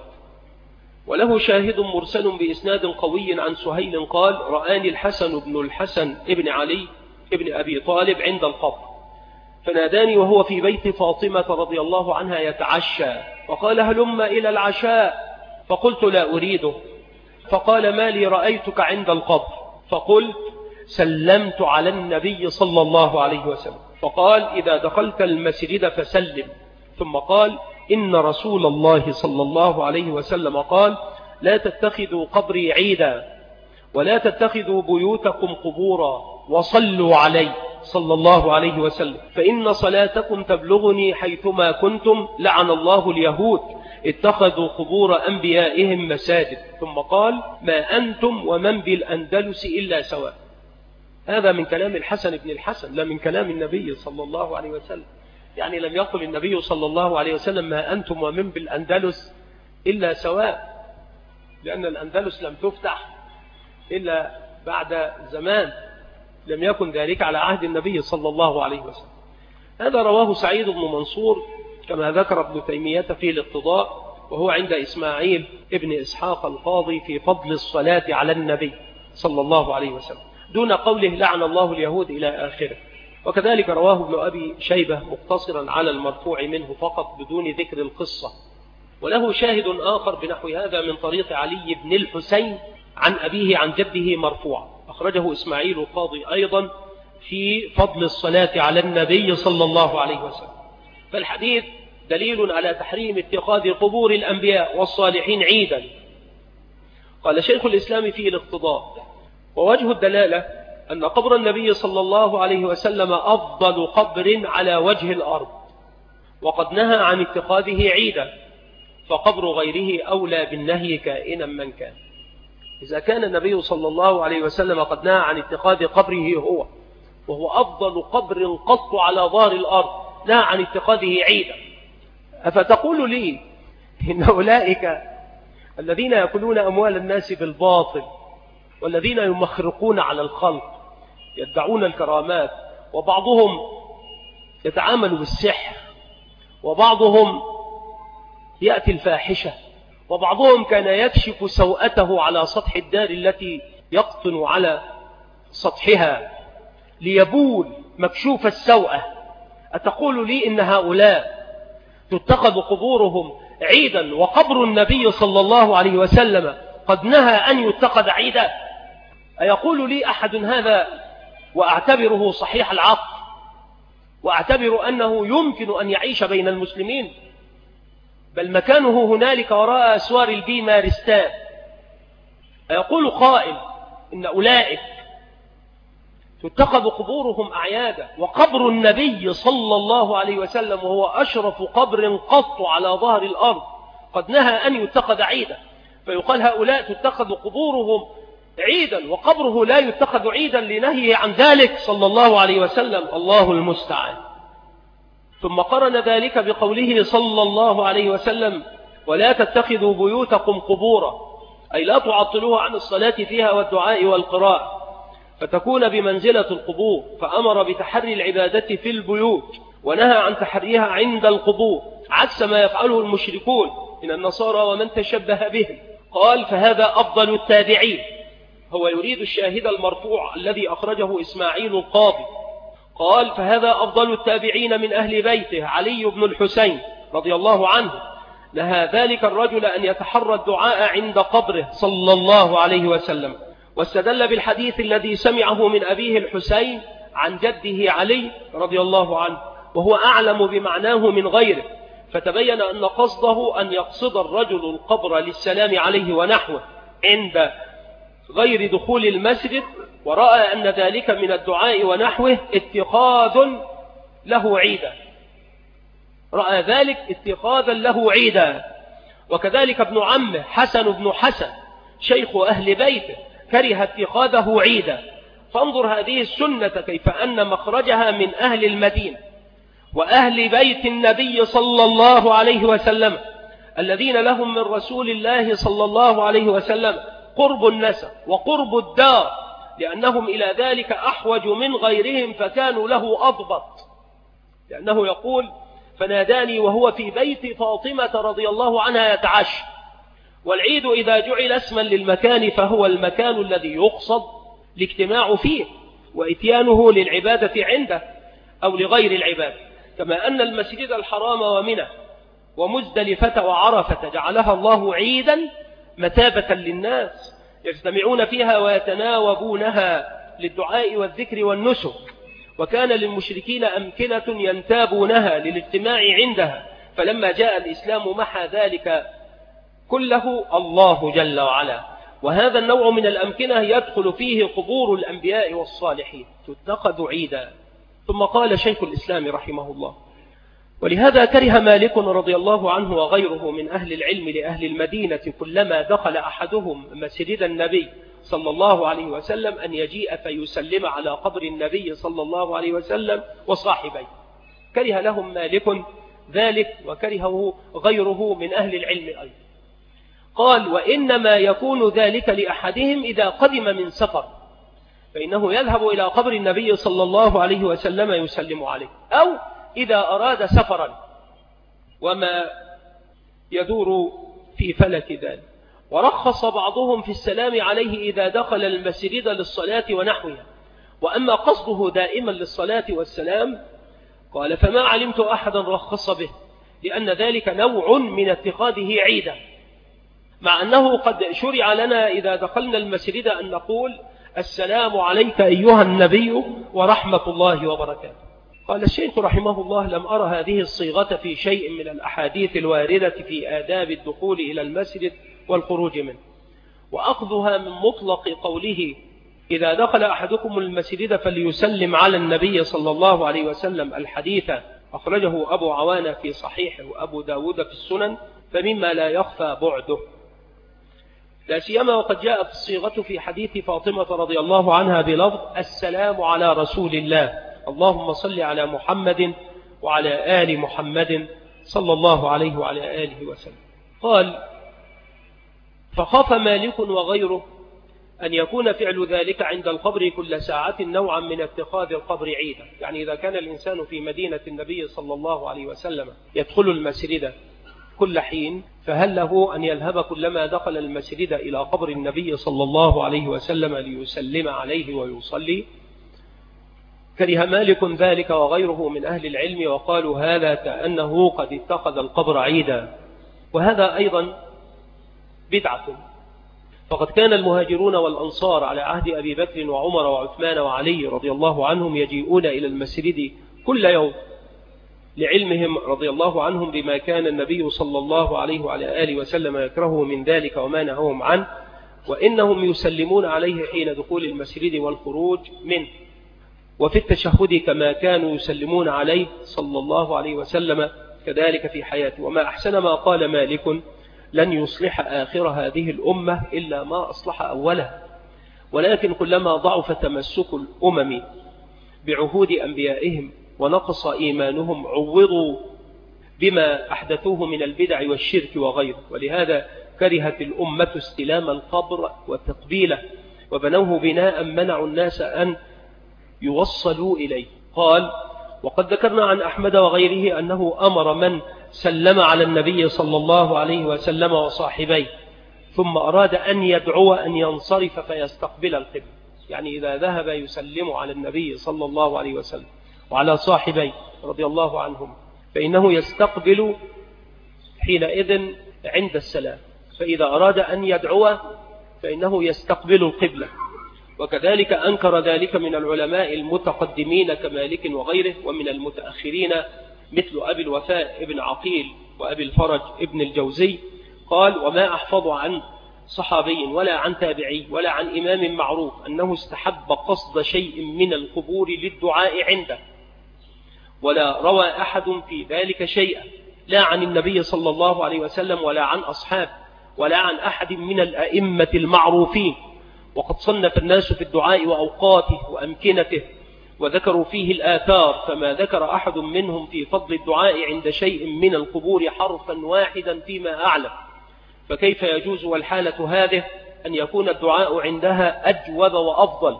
وله شاهد مرسل بإسناد قوي عن سهيل قال: رآني الحسن بن الحسن ابن علي ابن أبي طالب عند القبر، فناداني وهو في بيت فاطمة رضي الله عنها يتعشى، وقال: هلم إلى العشاء، فقلت: لا أريده. فقال: ما لي رأيتك عند القبر؟ فقلت: سلمت على النبي صلى الله عليه وسلم. فقال: إذا دخلت المسجد فسلم. ثم قال: إن رسول الله صلى الله عليه وسلم قال: لا تتخذوا قبري عيدا ولا تتخذوا بيوتكم قبورا وصلوا علي، صلى الله عليه وسلم، فإن صلاتكم تبلغني حيثما كنتم، لعن الله اليهود اتخذوا قبور أنبيائهم مساجد. ثم قال: ما أنتم ومن بالأندلس إلا سواء. هذا من كلام الحسن بن الحسن، لا من كلام النبي صلى الله عليه وسلم. يعني لم يقل النبي صلى الله عليه وسلم: ما أنتم ومن بالأندلس إلا سواء، لأن الأندلس لم تفتح إلا بعد زمان، لم يكن ذلك على عهد النبي صلى الله عليه وسلم. هذا رواه سعيد بن منصور كما ذكر ابن تيمية في الاقتضاء، وهو عند إسماعيل ابن إسحاق القاضي في فضل الصلاة على النبي صلى الله عليه وسلم، دون قوله لعن الله اليهود إلى آخره. وكذلك رواه ابن أبي شيبة مقتصرا على المرفوع منه فقط بدون ذكر القصة. وله شاهد آخر بنحو هذا من طريق علي بن الحسين عن أبيه عن جده مرفوع، أخرجه إسماعيل القاضي أيضا في فضل الصلاة على النبي صلى الله عليه وسلم. فالحديث دليل على تحريم اتخاذ قبور الأنبياء والصالحين عيدا. قال شيخ الإسلام في الاقتضاء: ووجه الدلالة أن قبر النبي صلى الله عليه وسلم أفضل قبر على وجه الأرض، وقد نهى عن اتخاذه عيدا، فقبر غيره أولى بالنهي كائنا من كان. إذا كان النبي صلى الله عليه وسلم قد نهى عن اتخاذ قبره هو، وهو أفضل قبر قط على ظهر الأرض، نهى عن اتخاذه عيدا، أفتقول لي إن أولئك الذين يأكلون أموال الناس بالباطل والذين يمخرقون على الخلق يدعون الكرامات، وبعضهم يتعامل بالسحر، وبعضهم يأتي الفاحشة، وبعضهم كان يكشف سوءته على سطح الدار التي يقطن على سطحها ليبول مكشوف السوءة، أتقول لي إن هؤلاء تتخذ قبورهم عيدا وقبر النبي صلى الله عليه وسلم قد نهى أن يتخذ عيدا؟ أيقول لي أحد هذا وأعتبره صحيح العقل، وأعتبر أنه يمكن أن يعيش بين المسلمين؟ بل مكانه هنالك وراء أسوار البيمارستان. أيقول قائل إن أولئك تتخذ قبورهم أعيادا، وقبر النبي صلى الله عليه وسلم وهو أشرف قبر قط على ظهر الأرض قد نهى أن يتخذ عيدا، فيقال هؤلاء تتخذ قبورهم عيدا وقبره لا يتخذ عيدا لنهيه عن ذلك صلى الله عليه وسلم؟ الله المستعان. ثم قرن ذلك بقوله صلى الله عليه وسلم: ولا تتخذوا بيوتكم قبورا، أي لا تعطلوها عن الصلاة فيها والدعاء والقراءة فتكون بمنزلة القبور، فأمر بتحري العبادة في البيوت ونهى عن تحريها عند القبور، عكس ما يفعله المشركون من النصارى ومن تشبه بهم. قال: فهذا أفضل التابعين. هو يريد الشاهد المرفوع الذي أخرجه إسماعيل القاضي. قال: فهذا أفضل التابعين من أهل بيته علي بن الحسين رضي الله عنه، نهى ذلك الرجل أن يتحرى الدعاء عند قبره صلى الله عليه وسلم، واستدل بالحديث الذي سمعه من أبيه الحسين عن جده علي رضي الله عنه، وهو أعلم بمعناه من غيره، فتبين أن قصده أن يقصد الرجل القبر للسلام عليه ونحوه عند غير دخول المسجد، ورأى أن ذلك من الدعاء ونحوه اتخاذ له عيدا، رأى ذلك اتخاذا له عيدا. وكذلك ابن عمه حسن بن حسن شيخ أهل بيته كره اتخاذه عيدا. فانظر هذه السنة كيف أن مخرجها من أهل المدينة وأهل بيت النبي صلى الله عليه وسلم الذين لهم من رسول الله صلى الله عليه وسلم قرب النسب وقرب الدار، لأنهم إلى ذلك أحوج من غيرهم، فكانوا له أضبط، لأنه يقول: فناداني وهو في بيت فاطمة رضي الله عنها يتعشى. والعيد إذا جعل اسما للمكان فهو المكان الذي يقصد الاجتماع فيه وإتيانه للعبادة عنده أو لغير العبادة، كما أن المسجد الحرام ومنى ومزدلفة وعرفة جعلها الله عيدا مثابة للناس يجتمعون فيها ويتناوبونها للدعاء والذكر والنسك، وكان للمشركين أمكنة ينتابونها للاجتماع عندها، فلما جاء الإسلام محى ذلك كله الله جل وعلا. وهذا النوع من الأمكنة يدخل فيه قبور الأنبياء والصالحين تتخذ عيدا. ثم قال شيخ الإسلام رحمه الله: ولهذا كره مالك رضي الله عنه وغيره من أهل العلم لأهل المدينة كلما دخل أحدهم مسجد النبي صلى الله عليه وسلم أن يجيء فيسلم على قبر النبي صلى الله عليه وسلم وصاحبيه. كره لهم مالك ذلك وكرهه غيره من أهل العلم أيضا. قال: وإنما يكون ذلك لأحدهم إذا قدم من سفر، فإنه يذهب إلى قبر النبي صلى الله عليه وسلم يسلم عليه، أو إذا أراد سفرا وما يدور في فلك ذلك. ورخص بعضهم في السلام عليه إذا دخل المسجد للصلاة ونحوها، وأما قصده دائما للصلاة والسلام قال: فما علمت أحدا رخص به، لأن ذلك نوع من اتخاذه عيدا، مع أنه قد شرع لنا إذا دخلنا المسجد أن نقول: السلام عليك أيها النبي ورحمة الله وبركاته. قال الشيخ رحمه الله: لم أرى هذه الصيغة في شيء من الأحاديث الواردة في آداب الدخول إلى المسجد والخروج منه، وأخذها من مطلق قوله إذا دخل أحدكم المسجد فليسلم على النبي صلى الله عليه وسلم. الحديث أخرجه أبو عوانة في صحيحه وأبو داود في السنن، فمما لا يخفى بعده، لا سيما وقد جاءت الصيغة في حديث فاطمة رضي الله عنها بلفظ السلام على رسول الله، اللهم صل على محمد وعلى آل محمد صلى الله عليه وعلى آله وسلم. قال: فخاف مالك وغيره أن يكون فعل ذلك عند القبر كل ساعة نوعا من اتخاذ القبر عيدا. يعني إذا كان الإنسان في مدينة النبي صلى الله عليه وسلم يدخل المسجد كل حين، فهل له أن يذهب كلما دخل المسجد إلى قبر النبي صلى الله عليه وسلم ليسلم عليه ويصلي؟ كره مالك ذلك وغيره من أهل العلم، وقالوا هذا كأنه قد اتخذ القبر عيدا، وهذا أيضا بدعة. فقد كان المهاجرون والأنصار على عهد أبي بكر وعمر وعثمان وعلي رضي الله عنهم يجيئون إلى المسجد كل يوم لعلمهم رضي الله عنهم بما كان النبي صلى الله عليه وعلى آله وسلم يكرهه من ذلك وما نهوهم عنه، وإنهم يسلمون عليه حين دخول المسجد والخروج منه، وفي التشهد كما كانوا يسلمون عليه صلى الله عليه وسلم كذلك في حياته. وما أحسن ما قال مالك: لن يصلح آخر هذه الأمة إلا ما أصلح أولها، ولكن كلما ضعف تمسك الأمم بعهود أنبيائهم ونقص إيمانهم عوضوا بما أحدثوه من البدع والشرك وغيره، ولهذا كرهت الأمة استلام القبر وتقبيله، وبنوه بناء منعوا الناس أن يوصلوا إليه. قال: وقد ذكرنا عن أحمد وغيره أنه أمر من سلم على النبي صلى الله عليه وسلم وصاحبيه ثم أراد أن يدعو أن ينصرف فيستقبل القبلة. يعني إذا ذهب يسلم على النبي صلى الله عليه وسلم وعلى صاحبيه رضي الله عنهم فإنه يستقبل حينئذ عند السلام، فإذا أراد أن يدعو فإنه يستقبل القبلة. وكذلك أنكر ذلك من العلماء المتقدمين كمالك وغيره، ومن المتأخرين مثل أبي الوفاء ابن عقيل وأبي الفرج ابن الجوزي. قال: وما أحفظ عن صحابي ولا عن تابعي ولا عن إمام معروف أنه استحب قصد شيء من القبور للدعاء عنده، ولا روى أحد في ذلك شيئا، لا عن النبي صلى الله عليه وسلم ولا عن أصحابه ولا عن أحد من الأئمة المعروفين. وقد صنف الناس في الدعاء وأوقاته وأمكنته وذكروا فيه الآثار، فما ذكر أحد منهم في فضل الدعاء عند شيء من القبور حرفا واحدا فيما أعلم، فكيف يجوز والحالة هذه أن يكون الدعاء عندها أجوب وأفضل؟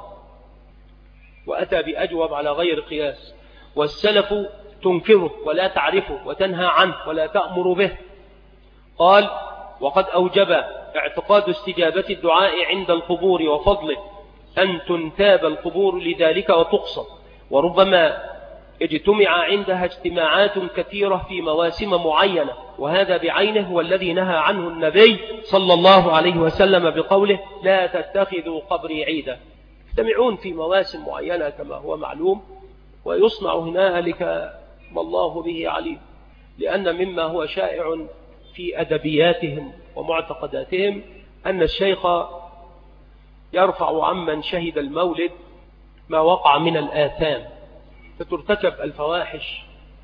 وأتى بأجوب على غير قياس، والسلف تنكره ولا تعرفه وتنهى عنه ولا تأمر به. قال: وقد أوجب اعتقاد استجابة الدعاء عند القبور وفضله أن تنتاب القبور لذلك وتقصد، وربما اجتمع عندها اجتماعات كثيرة في مواسم معينة، وهذا بعينه هو الذي نهى عنه النبي صلى الله عليه وسلم بقوله: لا تتخذوا قبري عيدا. يجتمعون في مواسم معينة كما هو معلوم، ويصنع هنالك ما الله به عليم، لأن مما هو شائع في أدبياتهم ومعتقداتهم أن الشيخ يرفع عمن شهد المولد ما وقع من الآثام، فترتكب الفواحش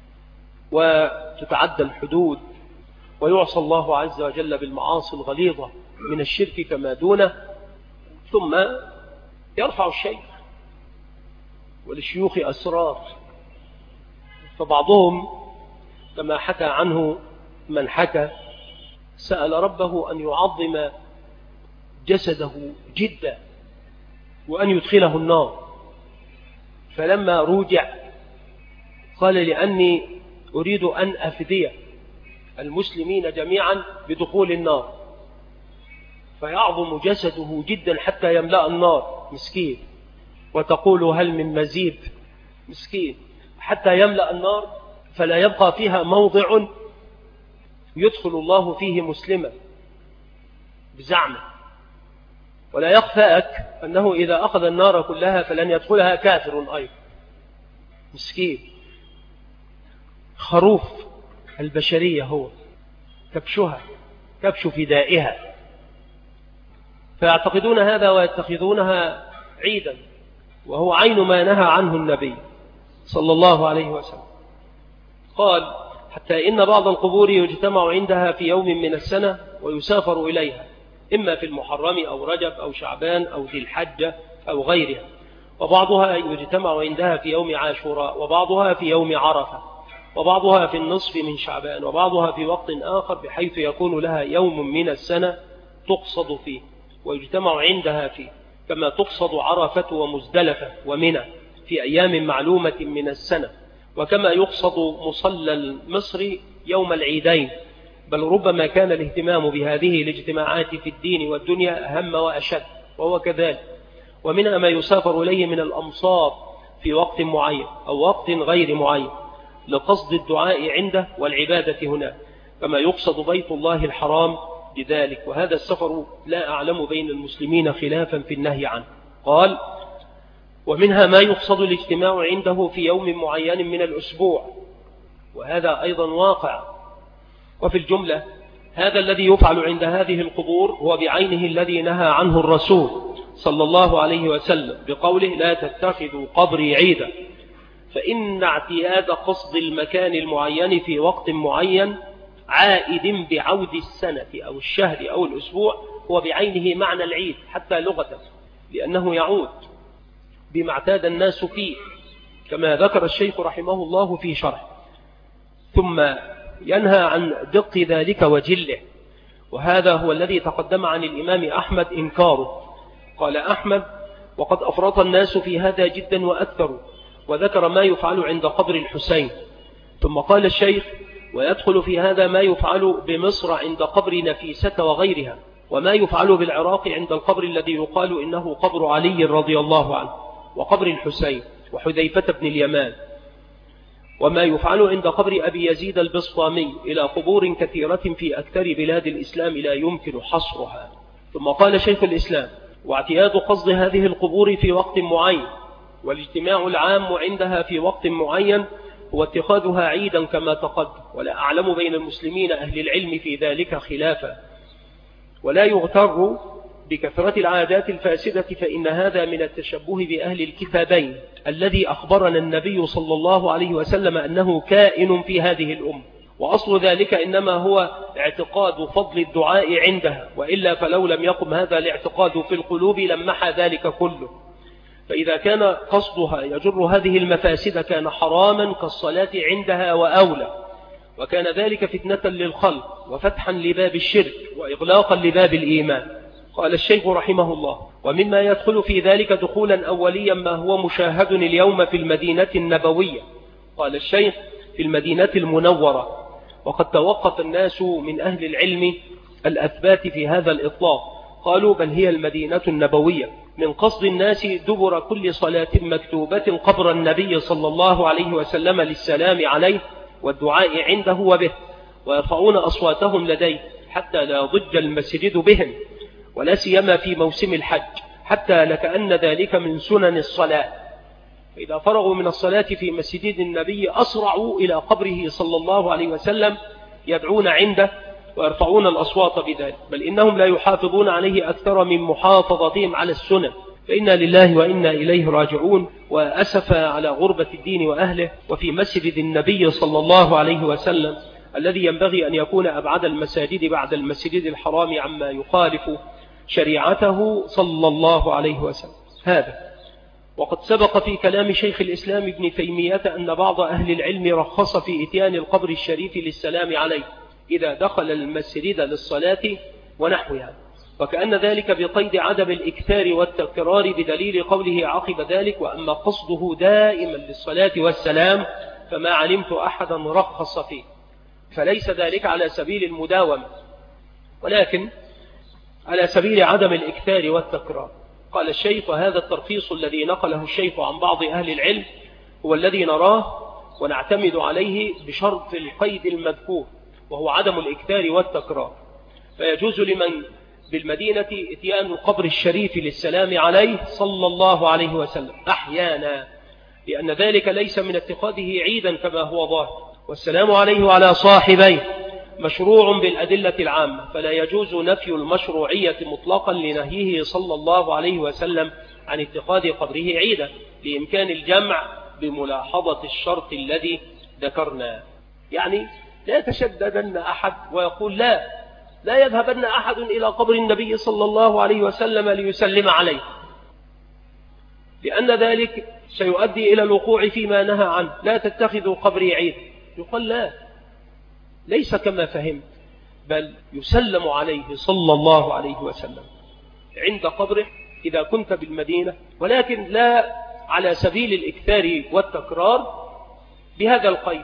وتتعدى الحدود ويعصى الله عز وجل بالمعاصي الغليظة من الشرك كما دونه، ثم يرفع الشيخ. وللشيوخ أسرار، فبعضهم كما حكى عنه من حكى سأل ربه أن يعظم جسده جدا وأن يدخله النار، فلما رجع قال: لأني أريد أن أفدي المسلمين جميعا بدخول النار، فيعظم جسده جدا حتى يملأ النار، مسكين، وتقول: هل من مزيد؟ مسكين، حتى يملأ النار فلا يبقى فيها موضع يدخل الله فيه مسلما بزعمه. ولا يخفاك أنه إذا أخذ النار كلها فلن يدخلها كافر أيضا، مسكين، خروف البشرية هو، كبشها كبش فدائها. فيعتقدون هذا ويتخذونها عيدا، وهو عين ما نهى عنه النبي صلى الله عليه وسلم. قال: حتى إن بعض القبور يجتمع عندها في يوم من السنة ويسافر إليها، إما في المحرم أو رجب أو شعبان أو ذي الحجة أو غيرها، وبعضها يجتمع عندها في يوم عاشوراء، وبعضها في يوم عرفة، وبعضها في النصف من شعبان، وبعضها في وقت آخر، بحيث يكون لها يوم من السنة تقصد فيه ويجتمع عندها فيه، كما تقصد عرفة ومزدلفة ومنى في أيام معلومة من السنة، وكما يقصد مصلى المصر يوم العيدين. بل ربما كان الاهتمام بهذه الاجتماعات في الدين والدنيا أهم وأشد، وهو كذلك. ومنها ما يسافر إليه من الأمصار في وقت معين أو وقت غير معين لقصد الدعاء عنده والعبادة هنا، كما يقصد بيت الله الحرام بذلك. وهذا السفر لا أعلم بين المسلمين خلافا في النهي عنه. قال: ومنها ما يقصد الاجتماع عنده في يوم معين من الأسبوع، وهذا أيضا واقع. وفي الجملة هذا الذي يفعل عند هذه القبور هو بعينه الذي نهى عنه الرسول صلى الله عليه وسلم بقوله: لا تتخذوا قبري عيدا. فإن اعتياد قصد المكان المعين في وقت معين عائد بعود السنة أو الشهر أو الأسبوع هو بعينه معنى العيد حتى لغة، لأنه يعود بما اعتاد الناس فيه، كما ذكر الشيخ رحمه الله في شرح. ثم ينهى عن دق ذلك وجله، وهذا هو الذي تقدم عن الإمام أحمد إنكاره. قال أحمد: وقد أفرط الناس في هذا جدا وأكثروا، وذكر ما يفعل عند قبر الحسين. ثم قال الشيخ: ويدخل في هذا ما يفعل بمصر عند قبر نفيسة وغيرها، وما يفعل بالعراق عند القبر الذي يقال إنه قبر علي رضي الله عنه، وقبر الحسين وحذيفة بن اليمان، وما يفعل عند قبر أبي يزيد البسطامي، إلى قبور كثيرة في أكثر بلاد الإسلام لا يمكن حصرها. ثم قال شيخ الإسلام: واعتياد قصد هذه القبور في وقت معين والاجتماع العام عندها في وقت معين هو اتخاذها عيدا كما تقدم، ولا أعلم بين المسلمين أهل العلم في ذلك خلافا. ولا يغتر بكثرة العادات الفاسدة، فإن هذا من التشبه بأهل الكتابين الذي أخبرنا النبي صلى الله عليه وسلم أنه كائن في هذه الأمة، وأصل ذلك إنما هو اعتقاد فضل الدعاء عندها، وإلا فلو لم يقم هذا الاعتقاد في القلوب لمحى ذلك كله. فإذا كان قصدها يجر هذه المفاسد كان حراما كالصلاة عندها وأولى، وكان ذلك فتنة للخلق وفتحا لباب الشرك وإغلاقا لباب الإيمان. قال الشيخ رحمه الله: ومما يدخل في ذلك دخولا أوليا ما هو مشاهد اليوم في المدينة النبوية. قال الشيخ: في المدينة المنورة. وقد توقف الناس من أهل العلم الأثبات في هذا الإطلاق، قالوا: بل هي المدينة النبوية، من قصد الناس دبر كل صلاة مكتوبة قبر النبي صلى الله عليه وسلم للسلام عليه والدعاء عنده وبه، ويرفعون أصواتهم لديه حتى لا ضج المسجد بهم، ولا سيما في موسم الحج، حتى لكأن ذلك من سنن الصلاة. فإذا فرغوا من الصلاة في مسجد النبي أسرعوا إلى قبره صلى الله عليه وسلم يدعون عنده ويرفعون الأصوات بذلك، بل إنهم لا يحافظون عليه أكثر من محافظتهم على السنن. فإنا لله وإنا إليه راجعون، وأسف على غربة الدين وأهله. وفي مسجد النبي صلى الله عليه وسلم الذي ينبغي أن يكون أبعد المساجد بعد المسجد الحرام عما يخالف شريعته صلى الله عليه وسلم هذا. وقد سبق في كلام شيخ الإسلام ابن تيمية أن بعض أهل العلم رخص في إتيان القبر الشريف للسلام عليه إذا دخل المسجد للصلاة ونحوها، وكأن ذلك بقيد عدم الإكثار والتكرار، بدليل قوله عقب ذلك: وأما قصده دائما للصلاة والسلام فما علمت أحدا رخص فيه. فليس ذلك على سبيل المداومة، ولكن على سبيل عدم الإكثار والتكرار. قال الشيخ: وهذا الترخيص الذي نقله الشيخ عن بعض أهل العلم هو الذي نراه ونعتمد عليه بشرط القيد المذكور، وهو عدم الإكثار والتكرار. فيجوز لمن بالمدينة إتيان القبر الشريف للسلام عليه صلى الله عليه وسلم أحيانا، لأن ذلك ليس من اتخاذه عيدا كما هو ظاهر. والسلام عليه وعلى صاحبيه مشروع بالأدلة العامة، فلا يجوز نفي المشروعية مطلقا لنهيه صلى الله عليه وسلم عن اتخاذ قبره عيدا، لإمكان الجمع بملاحظة الشرط الذي ذكرنا. يعني لا يتشددن أحد ويقول لا يذهبن أحد إلى قبر النبي صلى الله عليه وسلم ليسلم عليه، لأن ذلك سيؤدي إلى الوقوع فيما نهى عنه، لا تتخذوا قبري عيد. يقول لا، ليس كما فهمت، بل يسلم عليه صلى الله عليه وسلم عند قبره إذا كنت بالمدينة، ولكن لا على سبيل الإكثار والتكرار بهذا القيد،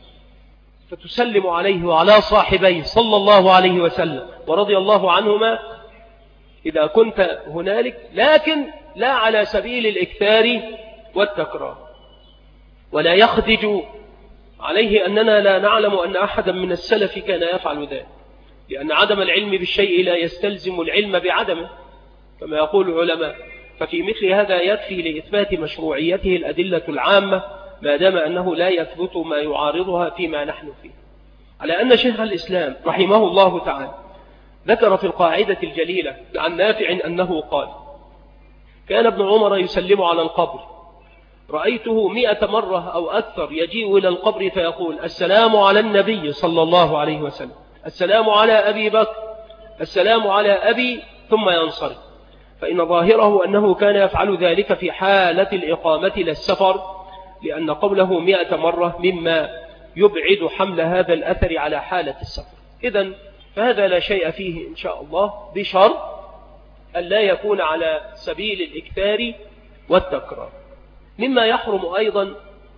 فتسلم عليه وعلى صاحبيه صلى الله عليه وسلم ورضي الله عنهما إذا كنت هنالك، لكن لا على سبيل الإكثار والتكرار. ولا يخدج عليه أننا لا نعلم أن أحدا من السلف كان يفعل ذلك، لأن عدم العلم بالشيء لا يستلزم العلم بعدمه كما يقول العلماء. ففي مثل هذا يكفي لإثبات مشروعيته الأدلة العامة ما دام أنه لا يثبت ما يعارضها فيما نحن فيه. على أن شيخ الإسلام رحمه الله تعالى ذكر في القاعدة الجليلة عن نافع أنه قال: كان ابن عمر يسلم على القبر، رأيته 100 مرة أو أكثر يجيء إلى القبر فيقول: السلام على النبي صلى الله عليه وسلم، السلام على أبي بكر، السلام على أبي، ثم ينصرف. فإن ظاهره أنه كان يفعل ذلك في حالة الإقامة للسفر، لأن قوله 100 مرة مما يبعد حمل هذا الأثر على حالة السفر. إذن فهذا لا شيء فيه إن شاء الله، بشرط أن لا يكون على سبيل الإكثار والتكرار. مما يحرم أيضا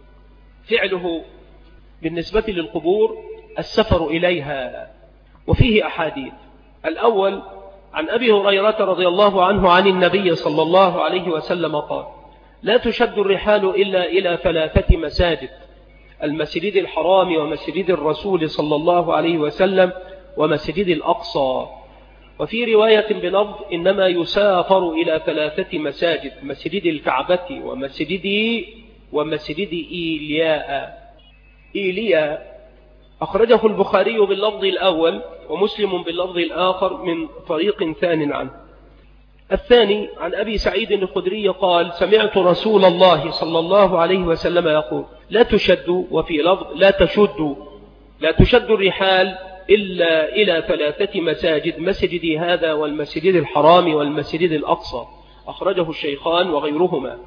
فعله بالنسبة للقبور السفر إليها، وفيه أحاديث. الأول عن أبي هريرة رضي الله عنه عن النبي صلى الله عليه وسلم قال: لا تشد الرحال إلا إلى 3 مساجد: المسجد الحرام، ومسجد الرسول صلى الله عليه وسلم، ومسجد الأقصى. وفي رواية بلفظ: إنما يسافر إلى 3 مساجد: مسجد الكعبة، ومسجد إيلياء. أخرجه البخاري باللفظ الأول، ومسلم باللفظ الآخر من طريق ثان عنه. الثاني عن أبي سعيد الخدري قال: سمعت رسول الله صلى الله عليه وسلم يقول: لا تشد، وفي لفظ لا تشد الرحال إلا إلى 3 مساجد: مسجدي هذا، والمسجد الحرام، والمسجد الأقصى. أخرجه الشيخان وغيرهما.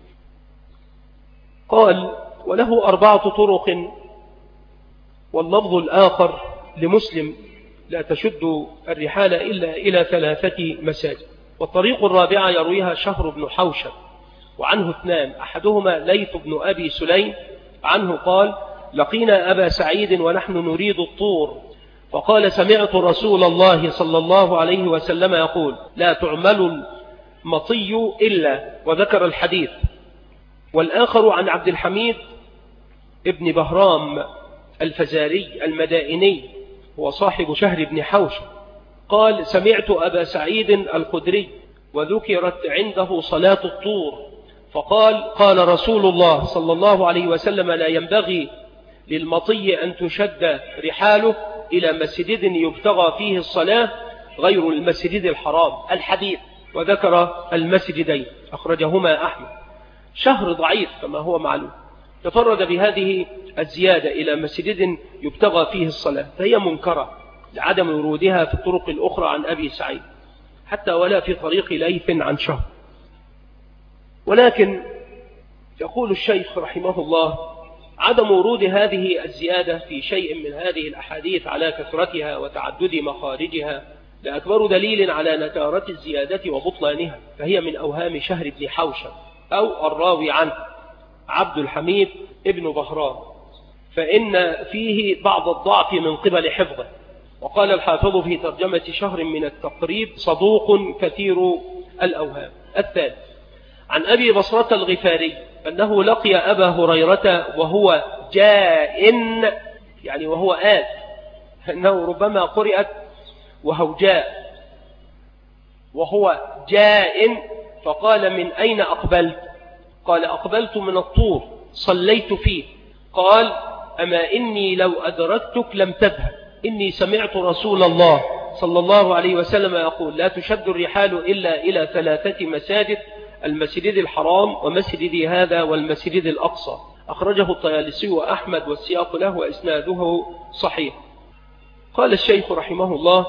قال: وله 4 طرق، واللفظ الآخر لمسلم: لا تشد الرحال إلا إلى 3 مساجد. والطريق الرابعة يرويها شهر بن حوشب، وعنه 2، أحدهما ليث بن أبي سليم عنه قال: لقينا أبا سعيد ونحن نريد الطور، فقال: سمعت رسول الله صلى الله عليه وسلم يقول: لا تعمل المطي إلا، وذكر الحديث. والآخر عن عبد الحميد ابن بهرام الفزاري المدائني، هو صاحب شهر بن حوشب، قال: سمعت أبا سعيد الخدري وذكرت عنده صلاة الطور، فقال: قال رسول الله صلى الله عليه وسلم: لا ينبغي للمطي أن تشد رحاله إلى مسجد يبتغى فيه الصلاة غير المسجد الحرام. الحديث، وذكر المسجدين. أخرجهما أحمد. شهر ضعيف كما هو معلوم، تفرد بهذه الزيادة إلى مسجد يبتغى فيه الصلاة، فهي منكرة لعدم ورودها في الطرق الأخرى عن أبي سعيد، حتى ولا في طريق ليث عن شهر. ولكن يقول الشيخ رحمه الله: عدم ورود هذه الزيادة في شيء من هذه الأحاديث على كثرتها وتعدد مخارجها لأكبر دليل على نكارة الزيادة وبطلانها، فهي من أوهام شهر بن حوشب أو الراوي عنه عبد الحميد ابن بهرام، فإن فيه بعض الضعف من قبل حفظه. وقال الحافظ في ترجمة شهر من التقريب: صدوق كثير الأوهام. الثالث عن أبي بصرة الغفاري أنه لقي أبا هريرة وهو جائن، يعني وهو آت، أنه ربما قرأت وهوجاء، وهو جائن، فقال: من أين أقبلت؟ قال: أقبلت من الطور، صليت فيه. قال: أما إني لو أدركتك لم تذهب، إني سمعت رسول الله صلى الله عليه وسلم يقول لا تشد الرحال إلا إلى 3 مساجد: المسجد الحرام ومسجد هذا والمسجد الأقصى. أخرجه الطيالسي وأحمد والسياق له وإسناده صحيح. قال الشيخ رحمه الله: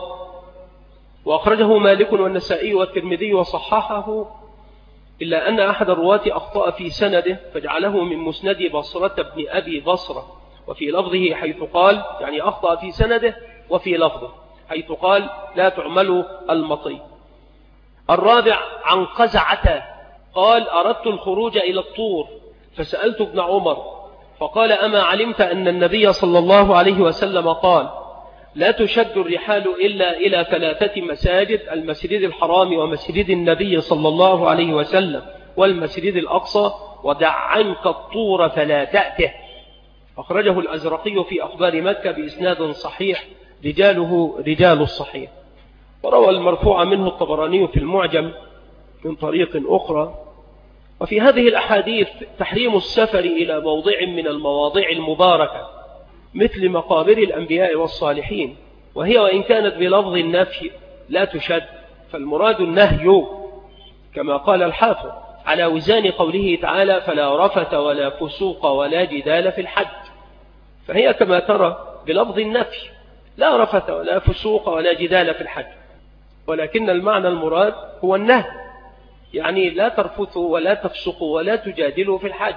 وأخرجه مالك والنسائي والترمذي وصححه، إلا أن أحد الرواة أخطأ في سنده فجعله من مسند بصرة بن أبي بصرة، وفي لفظه حيث قال، يعني أخطأ في سنده وفي لفظه حيث قال لا تعمل المطي. الرابع عن قزعة قال: أردت الخروج إلى الطور فسألت ابن عمر فقال: أما علمت أن النبي صلى الله عليه وسلم قال لا تشد الرحال إلا إلى 3 مساجد: المسجد الحرام ومسجد النبي صلى الله عليه وسلم والمسجد الأقصى، ودع عنك الطور فلا تأته. أخرجه الأزرقي في أخبار مكة بإسناد صحيح، رجاله رجال الصحيح. وروى المرفوع منه الطبراني في المعجم من طريق أخرى. وفي هذه الأحاديث تحريم السفر إلى موضع من المواضع المباركة مثل مقابر الأنبياء والصالحين، وهي وإن كانت بلفظ النفي لا تشد، فالمراد النهي كما قال الحافظ على وزان قوله تعالى: فلا رفث ولا فسوق ولا جدال في الحج. فهي كما ترى بلفظ النفي: لا رفث ولا فسوق ولا جدال في الحج، ولكن المعنى المراد هو النهي، يعني لا ترفثوا ولا تفسقوا ولا تجادلوا في الحج.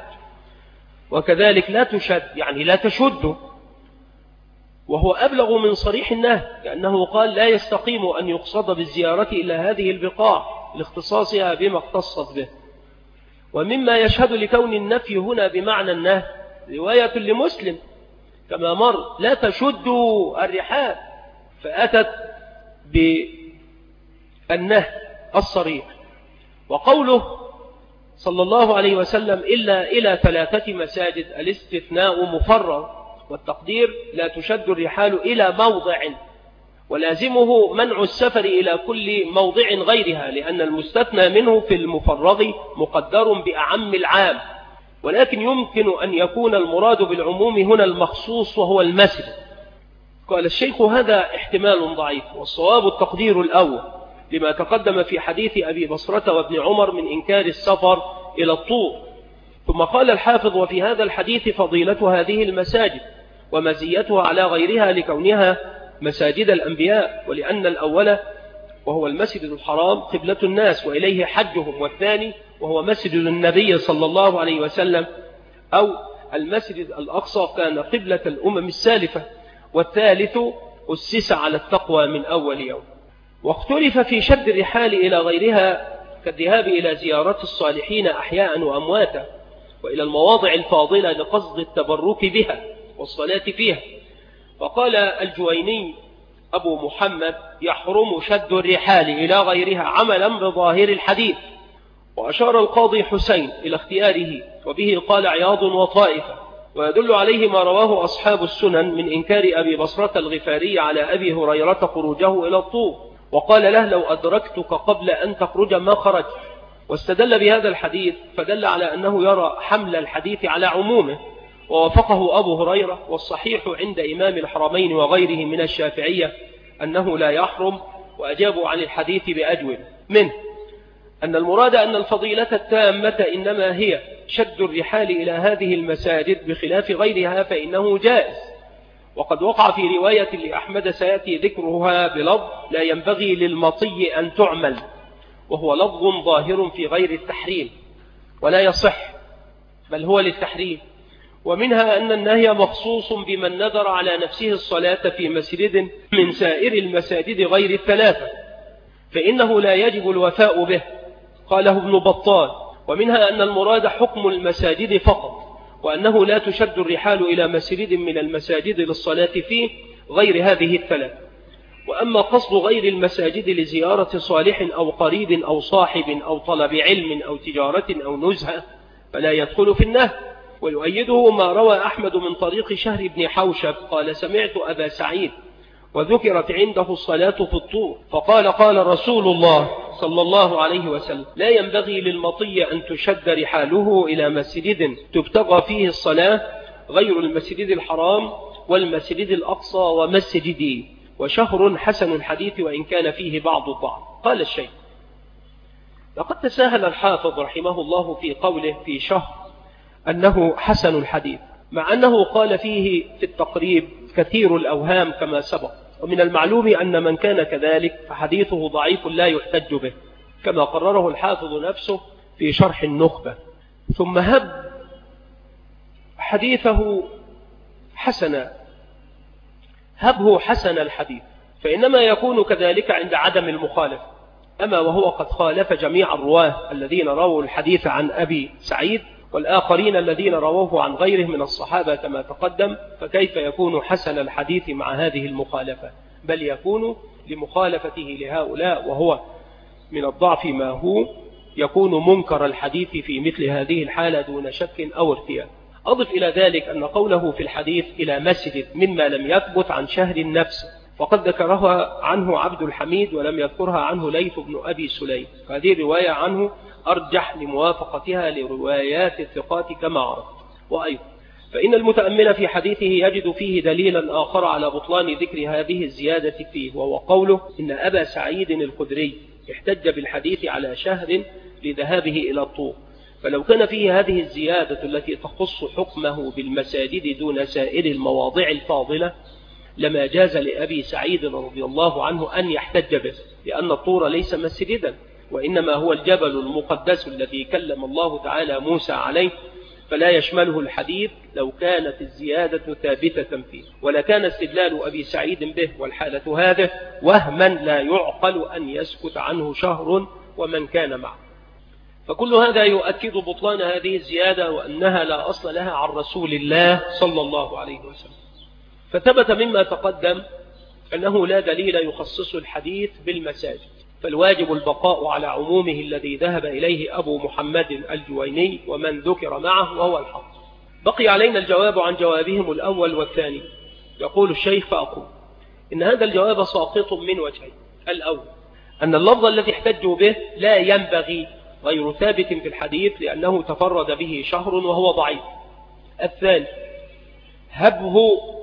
وكذلك لا تشد، يعني لا تشدوا، وهو أبلغ من صريح النهي، لأنه قال لا يستقيم أن يقصد بالزيارة إلا هذه البقاع لاختصاصها بما اختصت به. ومما يشهد لكون النفي هنا بمعنى النهي رواية لمسلم كما مر: لا تشدوا الرحال، فأتت بالنهي الصريح. وقوله صلى الله عليه وسلم إلا إلى 3 مساجد، الاستثناء مفرغ، والتقدير لا تشد الرحال إلى موضع، ولازمه منع السفر إلى كل موضع غيرها، لأن المستثنى منه في المفرغ مقدر بأعم العام، ولكن يمكن أن يكون المراد بالعموم هنا المخصوص وهو المسجد. قال الشيخ: هذا احتمال ضعيف، والصواب التقدير الأول لما تقدم في حديث أبي بصرة وابن عمر من إنكار السفر إلى الطور. ثم قال الحافظ: وفي هذا الحديث فضيلة هذه المساجد ومزيتها على غيرها لكونها مساجد الأنبياء، ولأن الأول وهو المسجد الحرام قبلة الناس وإليه حجهم، والثاني وهو مسجد النبي صلى الله عليه وسلم أو المسجد الأقصى كان قبلة الأمم السالفة، والثالث أسس على التقوى من أول يوم. واختلف في شد الرحال إلى غيرها كالذهاب إلى زيارة الصالحين أحياء وأمواتا، وإلى المواضع الفاضلة لقصد التبرك بها والصلاة فيها. فقال الجويني أبو محمد: يحرم شد الرحال إلى غيرها عملا بظاهر الحديث. وأشار القاضي حسين إلى اختياره، وبه قال عياض وطائفة، ويدل عليه ما رواه أصحاب السنن من إنكار أبي بصرة الغفاري على أبي هريرة خروجه إلى الطور، وقال له: لو أدركتك قبل أن تخرج ما خرج. واستدل بهذا الحديث فدل على أنه يرى حمل الحديث على عمومه، ووافقه أبو هريرة. والصحيح عند إمام الحرمين وغيره من الشافعية أنه لا يحرم، وأجابوا عن الحديث بأجوبة منه أن المراد أن الفضيلة التامة إنما هي شد الرحال إلى هذه المساجد، بخلاف غيرها فإنه جائز. وقد وقع في رواية لأحمد سيأتي ذكرها بلفظ لا ينبغي للمطي أن تعمل، وهو لفظ ظاهر في غير التحريم ولا يصح، بل هو للتحريم. ومنها أن النهي مخصوص بمن نذر على نفسه الصلاة في مسجد من سائر المساجد غير ال3، فإنه لا يجب الوفاء به، قاله ابن بطال. ومنها أن المراد حكم المساجد فقط، وأنه لا تشد الرحال إلى مسجد من المساجد للصلاة فيه غير هذه ال3. وأما قصد غير المساجد لزيارة صالح أو قريب أو صاحب أو طلب علم أو تجارة أو نزهة فلا يدخل في النهي. ويؤيده ما روى أحمد من طريق شهر بن حوشب قال: سمعت أبا سعيد وذكرت عنده الصلاة في الطور، فقال: قال رسول الله صلى الله عليه وسلم: لا ينبغي للمطي أن تشد رحاله إلى مسجد تبتغى فيه الصلاة غير المسجد الحرام والمسجد الأقصى ومسجدي وشهر حسن الحديث وإن كان فيه بعض الضعف. قال الشيخ: لقد تساهل الحافظ رحمه الله في قوله في شهر أنه حسن الحديث، مع أنه قال فيه في التقريب كثير الأوهام كما سبق، ومن المعلوم أن من كان كذلك فحديثه ضعيف لا يحتج به، كما قرره الحافظ نفسه في شرح النخبة. ثم هب حديثه حسنا، هبه حسن الحديث، فإنما يكون كذلك عند عدم المخالف. أما وهو قد خالف جميع الرواه الذين رووا الحديث عن أبي سعيد والآخرين الذين رووه عن غيره من الصحابة كما تقدم، فكيف يكون حسن الحديث مع هذه المخالفة؟ بل يكون لمخالفته لهؤلاء وهو من الضعف ما هو يكون منكر الحديث في مثل هذه الحالة دون شك أو ارتياب. أضف إلى ذلك أن قوله في الحديث إلى مسجد مما لم يثبت عن شهر النفس، وقد ذكرها عنه عبد الحميد ولم يذكرها عنه ليث بن أبي سليم، هذه الرواية عنه أرجح لموافقتها لروايات الثقات كما عرفت. وأيضا فإن المتأمل في حديثه يجد فيه دليلا آخر على بطلان ذكر هذه الزيادة فيه، وهو قوله إن أبا سعيد الخدري احتج بالحديث على شهر لذهابه إلى الطور، فلو كان فيه هذه الزيادة التي تخص حكمه بالمساجد دون سائر المواضع الفاضلة لما جاز لأبي سعيد رضي الله عنه أن يحتج به، لأن الطور ليس مسجدا وإنما هو الجبل المقدس الذي كلم الله تعالى موسى عليه، فلا يشمله الحديث لو كانت الزيادة ثابتة فيه، ولا كان استدلال أبي سعيد به والحالة هذه وهما لا يعقل أن يسكت عنه شهر ومن كان معه. فكل هذا يؤكد بطلان هذه الزيادة وأنها لا أصل لها عن رسول الله صلى الله عليه وسلم. فثبت مما تقدم أنه لا دليل يخصص الحديث بالمساجد، فالواجب البقاء على عمومه الذي ذهب إليه أبو محمد الجويني ومن ذكر معه وهو الحق. بقي علينا الجواب عن جوابهم الأول والثاني. يقول الشيخ فأقول إن هذا الجواب ساقط من وجهين: الأول أن اللفظ الذي احتجوا به لا ينبغي، غير ثابت في الحديث لأنه تفرد به شهر وهو ضعيف. الثاني هبه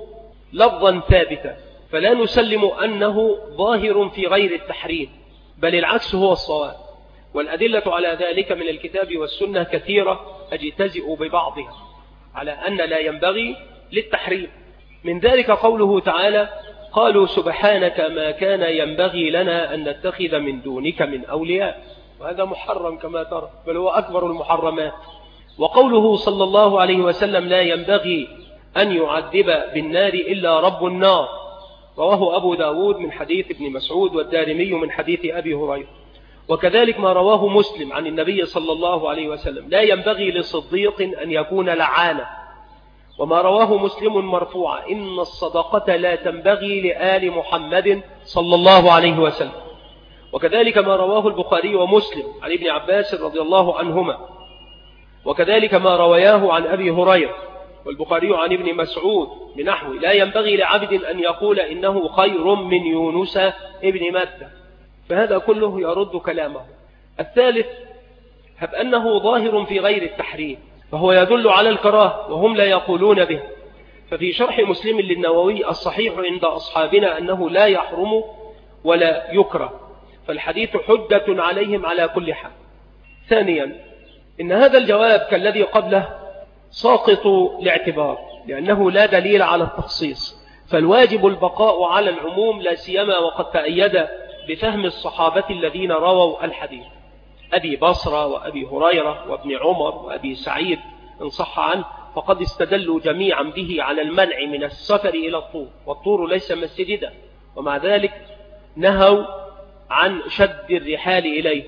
لفظا ثابتا، فلا نسلم أنه ظاهر في غير التحريم، بل العكس هو الصواب، والأدلة على ذلك من الكتاب والسنة كثيرة أجتزئ ببعضها على أن لا ينبغي للتحريم. من ذلك قوله تعالى: قالوا سبحانك ما كان ينبغي لنا أن نتخذ من دونك من أولياء، وهذا محرم كما ترى، بل هو أكبر المحرمات. وقوله صلى الله عليه وسلم: لا ينبغي أن يعذب بالنار إلا رب النار، رواه أبو داود من حديث ابن مسعود والدارمي من حديث أبي هريرة. وكذلك ما رواه مسلم عن النبي صلى الله عليه وسلم: لا ينبغي لصديق أن يكون لعانا. وما رواه مسلم مرفوعا: إن الصدقة لا تنبغي لآل محمد صلى الله عليه وسلم. وكذلك ما رواه البخاري ومسلم عن ابن عباس رضي الله عنهما، وكذلك ما رواه عن أبي هريرة والبخاري عن ابن مسعود بنحو: لا ينبغي لعبد أن يقول إنه خير من يونس ابن متى. فهذا كله يرد كلامه. الثالث هب أنه ظاهر في غير التحريم، فهو يدل على الكراهة وهم لا يقولون به. ففي شرح مسلم للنووي: الصحيح عند أصحابنا أنه لا يحرم ولا يكره، فالحديث حجة عليهم على كل حال. ثانيا إن هذا الجواب كالذي قبله ساقط لاعتبار، لأنه لا دليل على التخصيص، فالواجب البقاء على العموم، لا سيما وقد تأيد بفهم الصحابة الذين رووا الحديث: أبي بصرة وأبي هريرة وابن عمر وأبي سعيد إن صح عنه، فقد استدلوا جميعا به على المنع من السفر إلى الطور، والطور ليس مسجدا، ومع ذلك نهوا عن شد الرحال إليه،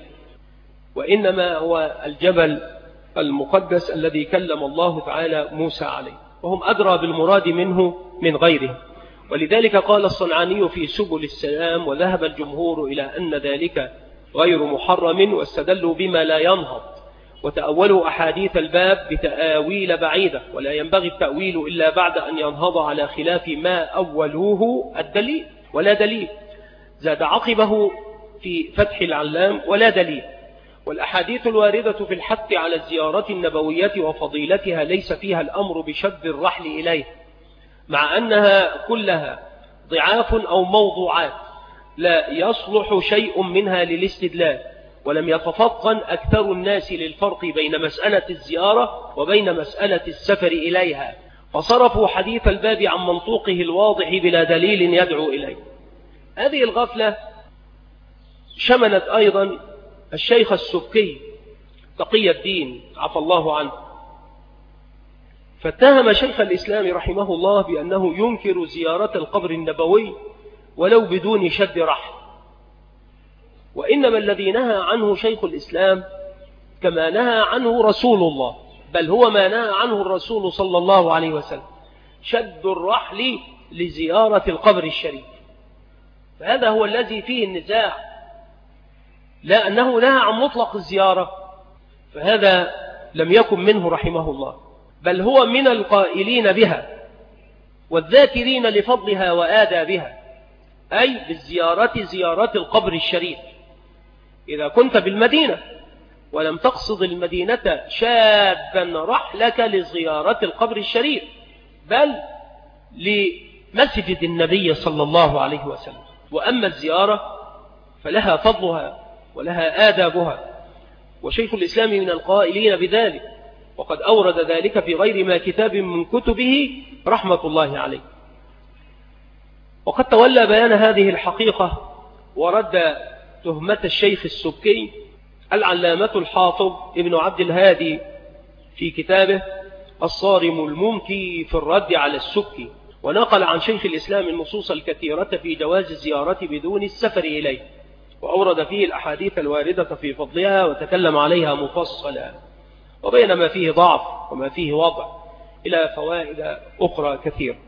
وإنما هو الجبل المقدس الذي كلم الله تعالى موسى عليه، وهم أدرى بالمراد منه من غيره. ولذلك قال الصنعاني في سبل السلام: وذهب الجمهور إلى أن ذلك غير محرم، واستدلوا بما لا ينهض، وتأولوا أحاديث الباب بتآويل بعيدة، ولا ينبغي التأويل إلا بعد أن ينهض على خلاف ما أولوه الدليل ولا دليل. زاد عقبه في فتح العلام: ولا دليل. والأحاديث الواردة في الحث على الزيارة النبوية وفضيلتها ليس فيها الأمر بشد الرحل إليه، مع أنها كلها ضعاف أو موضوعات لا يصلح شيء منها للاستدلال، ولم يتفطن أكثر الناس للفرق بين مسألة الزيارة وبين مسألة السفر إليها، فصرفوا حديث الباب عن منطوقه الواضح بلا دليل يدعو إليه. هذه الغفلة شملت أيضا الشيخ السبكي تقي الدين عفى الله عنه، فاتهم شيخ الإسلام رحمه الله بأنه ينكر زيارة القبر النبوي ولو بدون شد رحل، وإنما الذي نهى عنه شيخ الإسلام كما نهى عنه رسول الله، بل هو ما نهى عنه الرسول صلى الله عليه وسلم، شد الرحل لزيارة القبر الشريف. فهذا هو الذي فيه النزاع، لا أنه نهى عن مطلق الزيارة، فهذا لم يكن منه رحمه الله، بل هو من القائلين بها والذاكرين لفضلها وآدابها، أي بالزيارة زيارة القبر الشريف. إذا كنت بالمدينة ولم تقصد المدينة شادا رحلك لزيارة القبر الشريف، بل لمسجد النبي صلى الله عليه وسلم. وأما الزيارة فلها فضلها ولها آدابها، وشيخ الإسلام من القائلين بذلك، وقد أورد ذلك في غير ما كتاب من كتبه رحمة الله عليه. وقد تولى بيان هذه الحقيقة ورد تهمة الشيخ السبكي العلامة الحافظ ابن عبد الهادي في كتابه الصارم الممكي في الرد على السبكي، ونقل عن شيخ الإسلام النصوص الكثيرة في جواز الزيارة بدون السفر إليه، وأورد فيه الأحاديث الواردة في فضلها وتكلم عليها مفصلا، وبين ما فيه ضعف وما فيه وضع إلى فوائد أخرى كثيرة.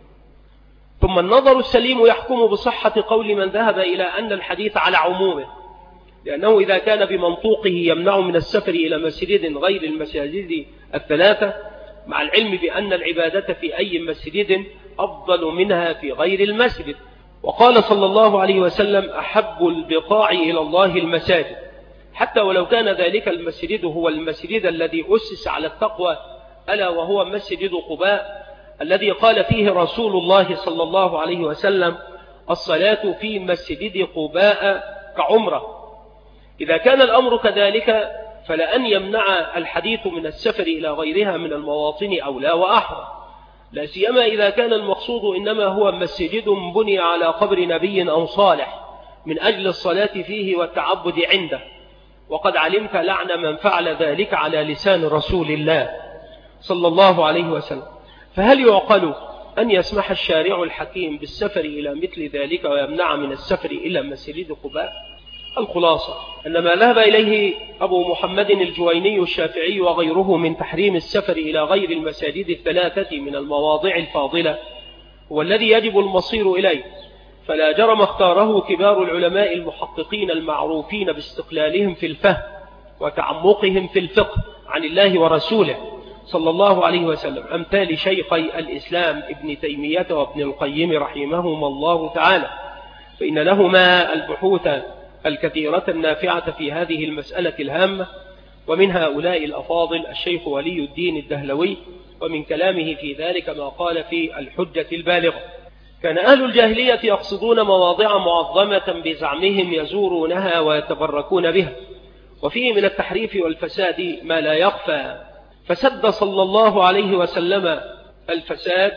ثم النظر السليم يحكم بصحة قول من ذهب إلى أن الحديث على عمومه، لأنه إذا كان بمنطوقه يمنع من السفر إلى مسجد غير المساجد الثلاثة، مع العلم بأن العبادة في أي مسجد أفضل منها في غير المسجد. وقال صلى الله عليه وسلم: أحب البقاع إلى الله المساجد، حتى ولو كان ذلك المسجد هو المسجد الذي أسس على التقوى، ألا وهو مسجد قباء الذي قال فيه رسول الله صلى الله عليه وسلم: الصلاة في مسجد قباء كعمرة. إذا كان الأمر كذلك فلأن يمنع الحديث من السفر إلى غيرها من المواطن أولى وأحرى، لا سيما إذا كان المقصود إنما هو مسجد بني على قبر نبي أو صالح من أجل الصلاة فيه والتعبد عنده، وقد علمت لعن من فعل ذلك على لسان رسول الله صلى الله عليه وسلم. فهل يعقل أن يسمح الشارع الحكيم بالسفر إلى مثل ذلك ويمنع من السفر إلى مسجد قباء؟ الخلاصة أن ما ذهب إليه أبو محمد الجويني الشافعي وغيره من تحريم السفر إلى غير المساجد الثلاثة من المواضع الفاضلة هو الذي يجب المصير إليه، فلا جرم اختاره كبار العلماء المحققين المعروفين باستقلالهم في الفهم وتعمقهم في الفقه عن الله ورسوله صلى الله عليه وسلم، أمثال شيخي الإسلام ابن تيمية وابن القيم رحمهما الله تعالى، فإن لهما البحوث الكثيرة النافعة في هذه المسألة الهامة. ومن هؤلاء الأفاضل الشيخ ولي الدين الدهلوي، ومن كلامه في ذلك ما قال في الحجة البالغة: كان أهل الجاهلية يقصدون مواضع معظمة بزعمهم يزورونها ويتبركون بها، وفيه من التحريف والفساد ما لا يخفى، فسد صلى الله عليه وسلم الفساد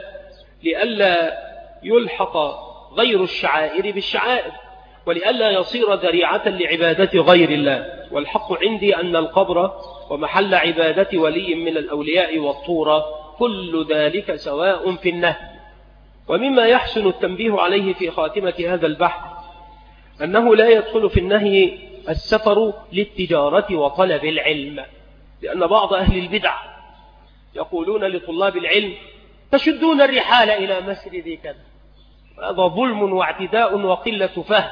لئلا يلحق غير الشعائر بالشعائر، ولئلا يصير ذريعة لعبادة غير الله. والحق عندي أن القبر ومحل عبادة ولي من الأولياء والطورة كل ذلك سواء في النهي. ومما يحسن التنبيه عليه في خاتمة هذا البحث أنه لا يدخل في النهي السفر للتجارة وطلب العلم، لأن بعض أهل البدع يقولون لطلاب العلم: تشدون الرحال إلى مسجد كذا، هذا ظلم واعتداء وقلة فهم.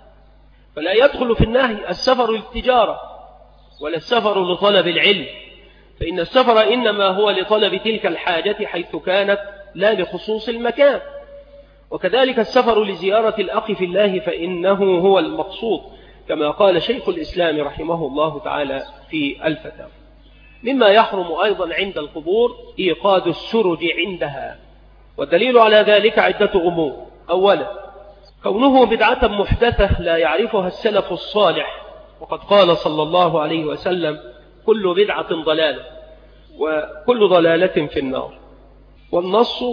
فلا يدخل في النهي السفر للتجارة ولا السفر لطلب العلم، فإن السفر إنما هو لطلب تلك الحاجة حيث كانت، لا لخصوص المكان. وكذلك السفر لزيارة الأخ في الله فإنه هو المقصود، كما قال شيخ الإسلام رحمه الله تعالى في الفتاوى. مما يحرم أيضا عند القبور إيقاد السرج عندها، والدليل على ذلك عدة أمور. أولا كونه بدعة محدثة لا يعرفها السلف الصالح، وقد قال صلى الله عليه وسلم كل بدعة ضلالة وكل ضلالة في النار، والنص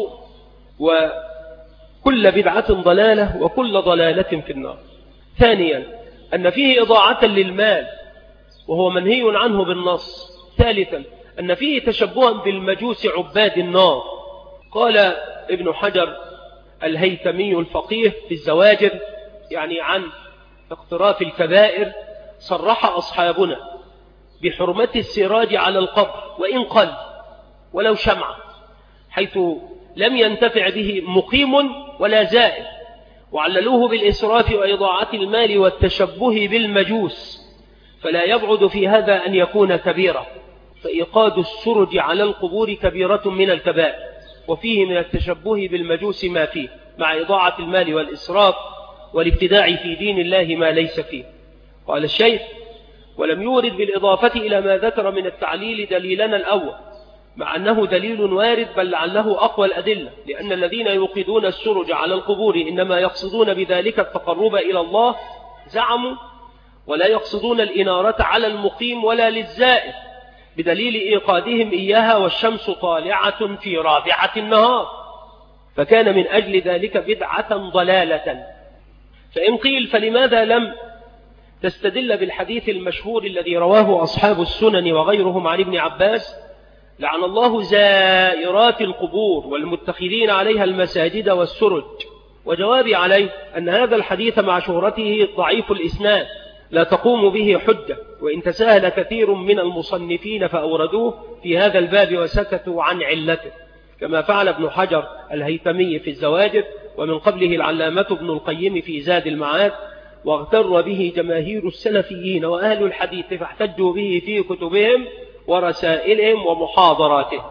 وكل بدعة ضلالة وكل ضلالة في النار. ثانيا أن فيه إضاعة للمال وهو منهي عنه بالنص. ثالثا أن فيه تشبها بالمجوس عباد النار. قال ابن حجر الهيثمي الفقيه في الزواجر يعني عن اقتراف الكبائر: صرح أصحابنا بحرمة السراج على القبر وإن قل ولو شمعة، حيث لم ينتفع به مقيم ولا زائر، وعللوه بالإسراف وإضاعة المال والتشبه بالمجوس، فلا يبعد في هذا أن يكون كبيرة، فإيقاد السرج على القبور كبيرة من الكبائر، وفيه من التشبه بالمجوس ما فيه، مع إضاعة المال والإسراف والابتداع في دين الله ما ليس فيه. قال الشيخ: ولم يورد بالإضافة إلى ما ذكر من التعليل دليلنا الأول، مع أنه دليل وارد بل لعله أقوى الأدلة، لأن الذين يوقدون السرج على القبور إنما يقصدون بذلك التقرب إلى الله زعموا، ولا يقصدون الإنارة على المقيم ولا للزائر، بدليل إيقادهم إياها والشمس طالعة في رابعة النهار، فكان من أجل ذلك بدعة ضلالة. فإن قيل فلماذا لم تستدل بالحديث المشهور الذي رواه أصحاب السنن وغيرهم عن ابن عباس: لعن الله زائرات القبور والمتخذين عليها المساجد والسرج؟ وجوابي عليه أن هذا الحديث مع شهرته ضعيف الإسناد لا تقوم به حجة، وإن تساهل كثير من المصنفين فأوردوه في هذا الباب وسكتوا عن علته، كما فعل ابن حجر الهيثمي في الزواجر، ومن قبله العلامة ابن القيم في زاد المعاد، واغتر به جماهير السلفيين وأهل الحديث فاحتجوا به في كتبهم ورسائلهم ومحاضراتهم،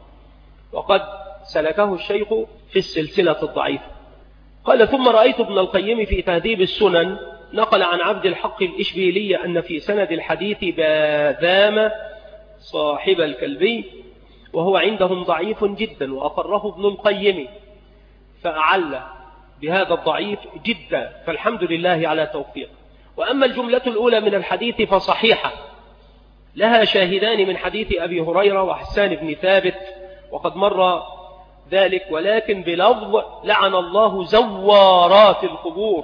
وقد سلكه الشيخ في السلسلة الضعيفة. قال: ثم رأيت ابن القيم في تهذيب السنن نقل عن عبد الحق الإشبيلي أن في سند الحديث باذام صاحب الكلبي، وهو عندهم ضعيف جدا، وأقره ابن القيم فأعل بهذا الضعيف جدا، فالحمد لله على توفيق. وأما الجملة الأولى من الحديث فصحيحة، لها شاهدان من حديث أبي هريرة وحسان بن ثابت، وقد مر ذلك، ولكن بلفظ: لعن الله زوارات القبور،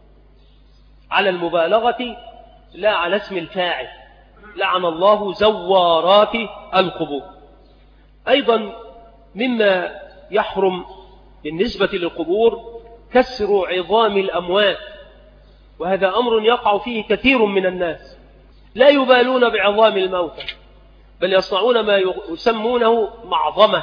على المبالغة لا على اسم الفاعل، لعن الله زوارات القبور. أيضا مما يحرم بالنسبة للقبور كسر عظام الأموات، وهذا أمر يقع فيه كثير من الناس، لا يبالون بعظام الموتى، بل يصنعون ما يسمونه معظمة،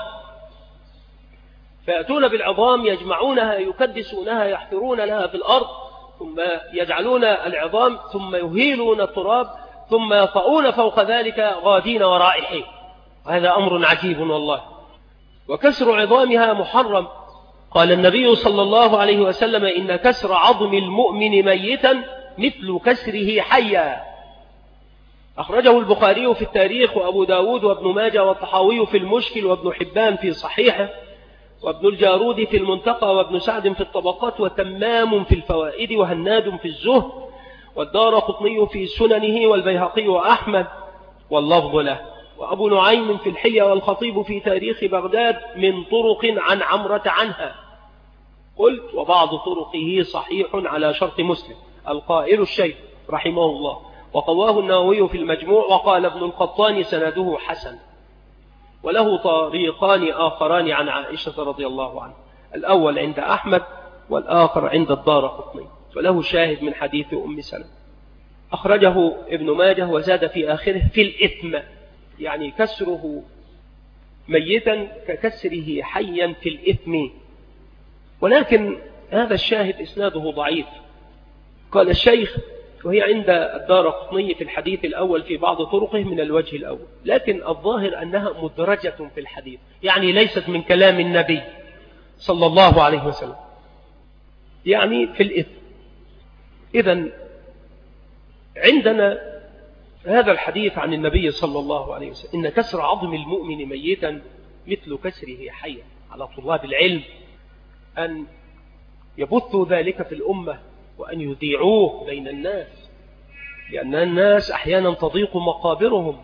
فيأتون بالعظام يجمعونها يكدسونها يحفرون لها في الأرض، ثم يجعلون العظام ثم يهيلون التراب ثم يطؤون فوق ذلك غادين ورائحين، وهذا أمر عجيب والله. وكسر عظامها محرم. قال النبي صلى الله عليه وسلم: إن كسر عظم المؤمن ميتا مثل كسره حيا. أخرجه البخاري في التاريخ، وأبو داود وابن ماجه والطحاوي في المشكل، وابن حبان في صحيحه، وابن الجارود في المنتقى، وابن سعد في الطبقات، وتمام في الفوائد، وهناد في الزهد، والدارقطني في سننه، والبيهقي وأحمد واللفظ له، وأبو نعيم في الحلية، والخطيب في تاريخ بغداد من طرق عن عمرة عنها. قلت: وبعض طرقه صحيح على شرط مسلم. القائل الشيخ رحمه الله، وقواه النووي في المجموع، وقال ابن القطان سنده حسن، وله طريقان آخران عن عائشة رضي الله عنها، الأول عند أحمد والآخر عند الدارقطني، وله شاهد من حديث أم سلمة. أخرجه ابن ماجه وزاد في آخره: في الإثم، يعني كسره ميتا ككسره حيا في الإثم، ولكن هذا الشاهد إسناده ضعيف. قال الشيخ: وهي عند الدارقطني في الحديث الأول في بعض طرقه من الوجه الأول، لكن الظاهر أنها مدرجة في الحديث، يعني ليست من كلام النبي صلى الله عليه وسلم، يعني في الإثم. إذن عندنا هذا الحديث عن النبي صلى الله عليه وسلم: إن كسر عظم المؤمن ميتا مثل كسره حيا، على طلاب العلم أن يبثوا ذلك في الأمة وأن يذيعوه بين الناس، لأن الناس أحيانا تضيق مقابرهم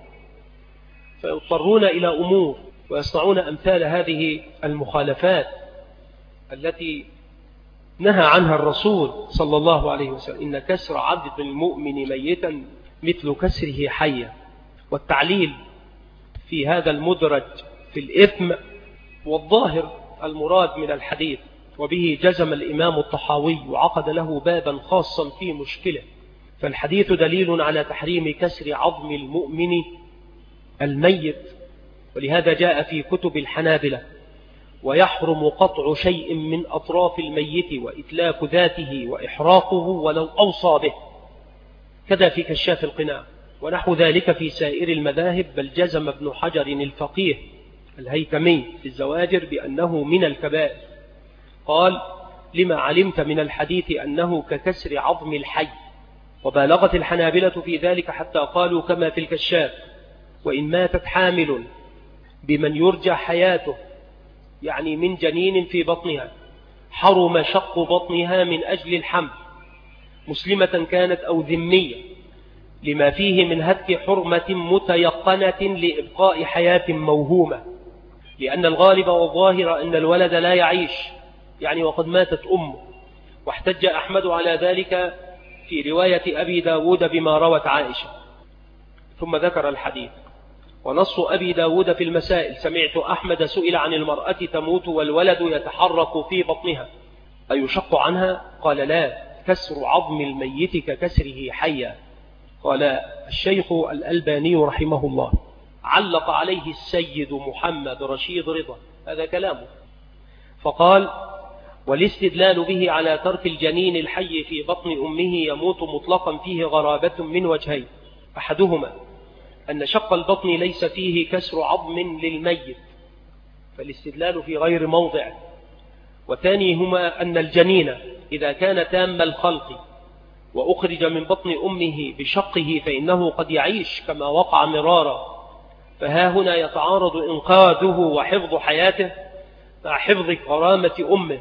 فيضطرون إلى أمور ويصنعون أمثال هذه المخالفات التي نهى عنها الرسول صلى الله عليه وسلم. إن كسر عبد المؤمن ميتا مثل كسره حيا. والتعليل في هذا المدرج في الإثم والظاهر المراد من الحديث، وبه جزم الإمام الطحاوي وعقد له بابا خاصا في مشكلة. فالحديث دليل على تحريم كسر عظم المؤمن الميت، ولهذا جاء في كتب الحنابلة: ويحرم قطع شيء من أطراف الميت وإتلاف ذاته وإحراقه ولو أوصى به، كذا في كشاف القناع، ونحو ذلك في سائر المذاهب. بل جزم ابن حجر الفقيه الهيثمي في الزواجر بأنه من الكبائر، قال: لما علمت من الحديث أنه ككسر عظم الحي. وبالغت الحنابلة في ذلك حتى قالوا كما في الكشاف: وإن ماتت حامل بمن يرجى حياته، يعني من جنين في بطنها، حرم شق بطنها من أجل الحمل، مسلمة كانت أو ذمية، لما فيه من هتك حرمة متيقنة لإبقاء حياة موهومة، لأن الغالب والظاهر أن الولد لا يعيش، يعني وقد ماتت أمه. واحتج أحمد على ذلك في رواية أبي داود بما روت عائشة. ثم ذكر الحديث. ونص أبي داود في المسائل: سمعت أحمد سئل عن المرأة تموت والولد يتحرك في بطنها أيشق عنها؟ قال: لا، كسر عظم الميت ككسره حيا. قال الشيخ الألباني رحمه الله: علق عليه السيد محمد رشيد رضا، هذا كلامه، فقال: والاستدلال به على ترك الجنين الحي في بطن أمه يموت مطلقا فيه غرابة من وجهين: أحدهما أن شق البطن ليس فيه كسر عظم للميت، فالاستدلال في غير موضع. وثانيهما أن الجنين إذا كان تام الخلق وأخرج من بطن أمه بشقه فإنه قد يعيش كما وقع مرارا، فها هنا يتعارض إنقاذه وحفظ حياته مع حفظ كرامة أمه،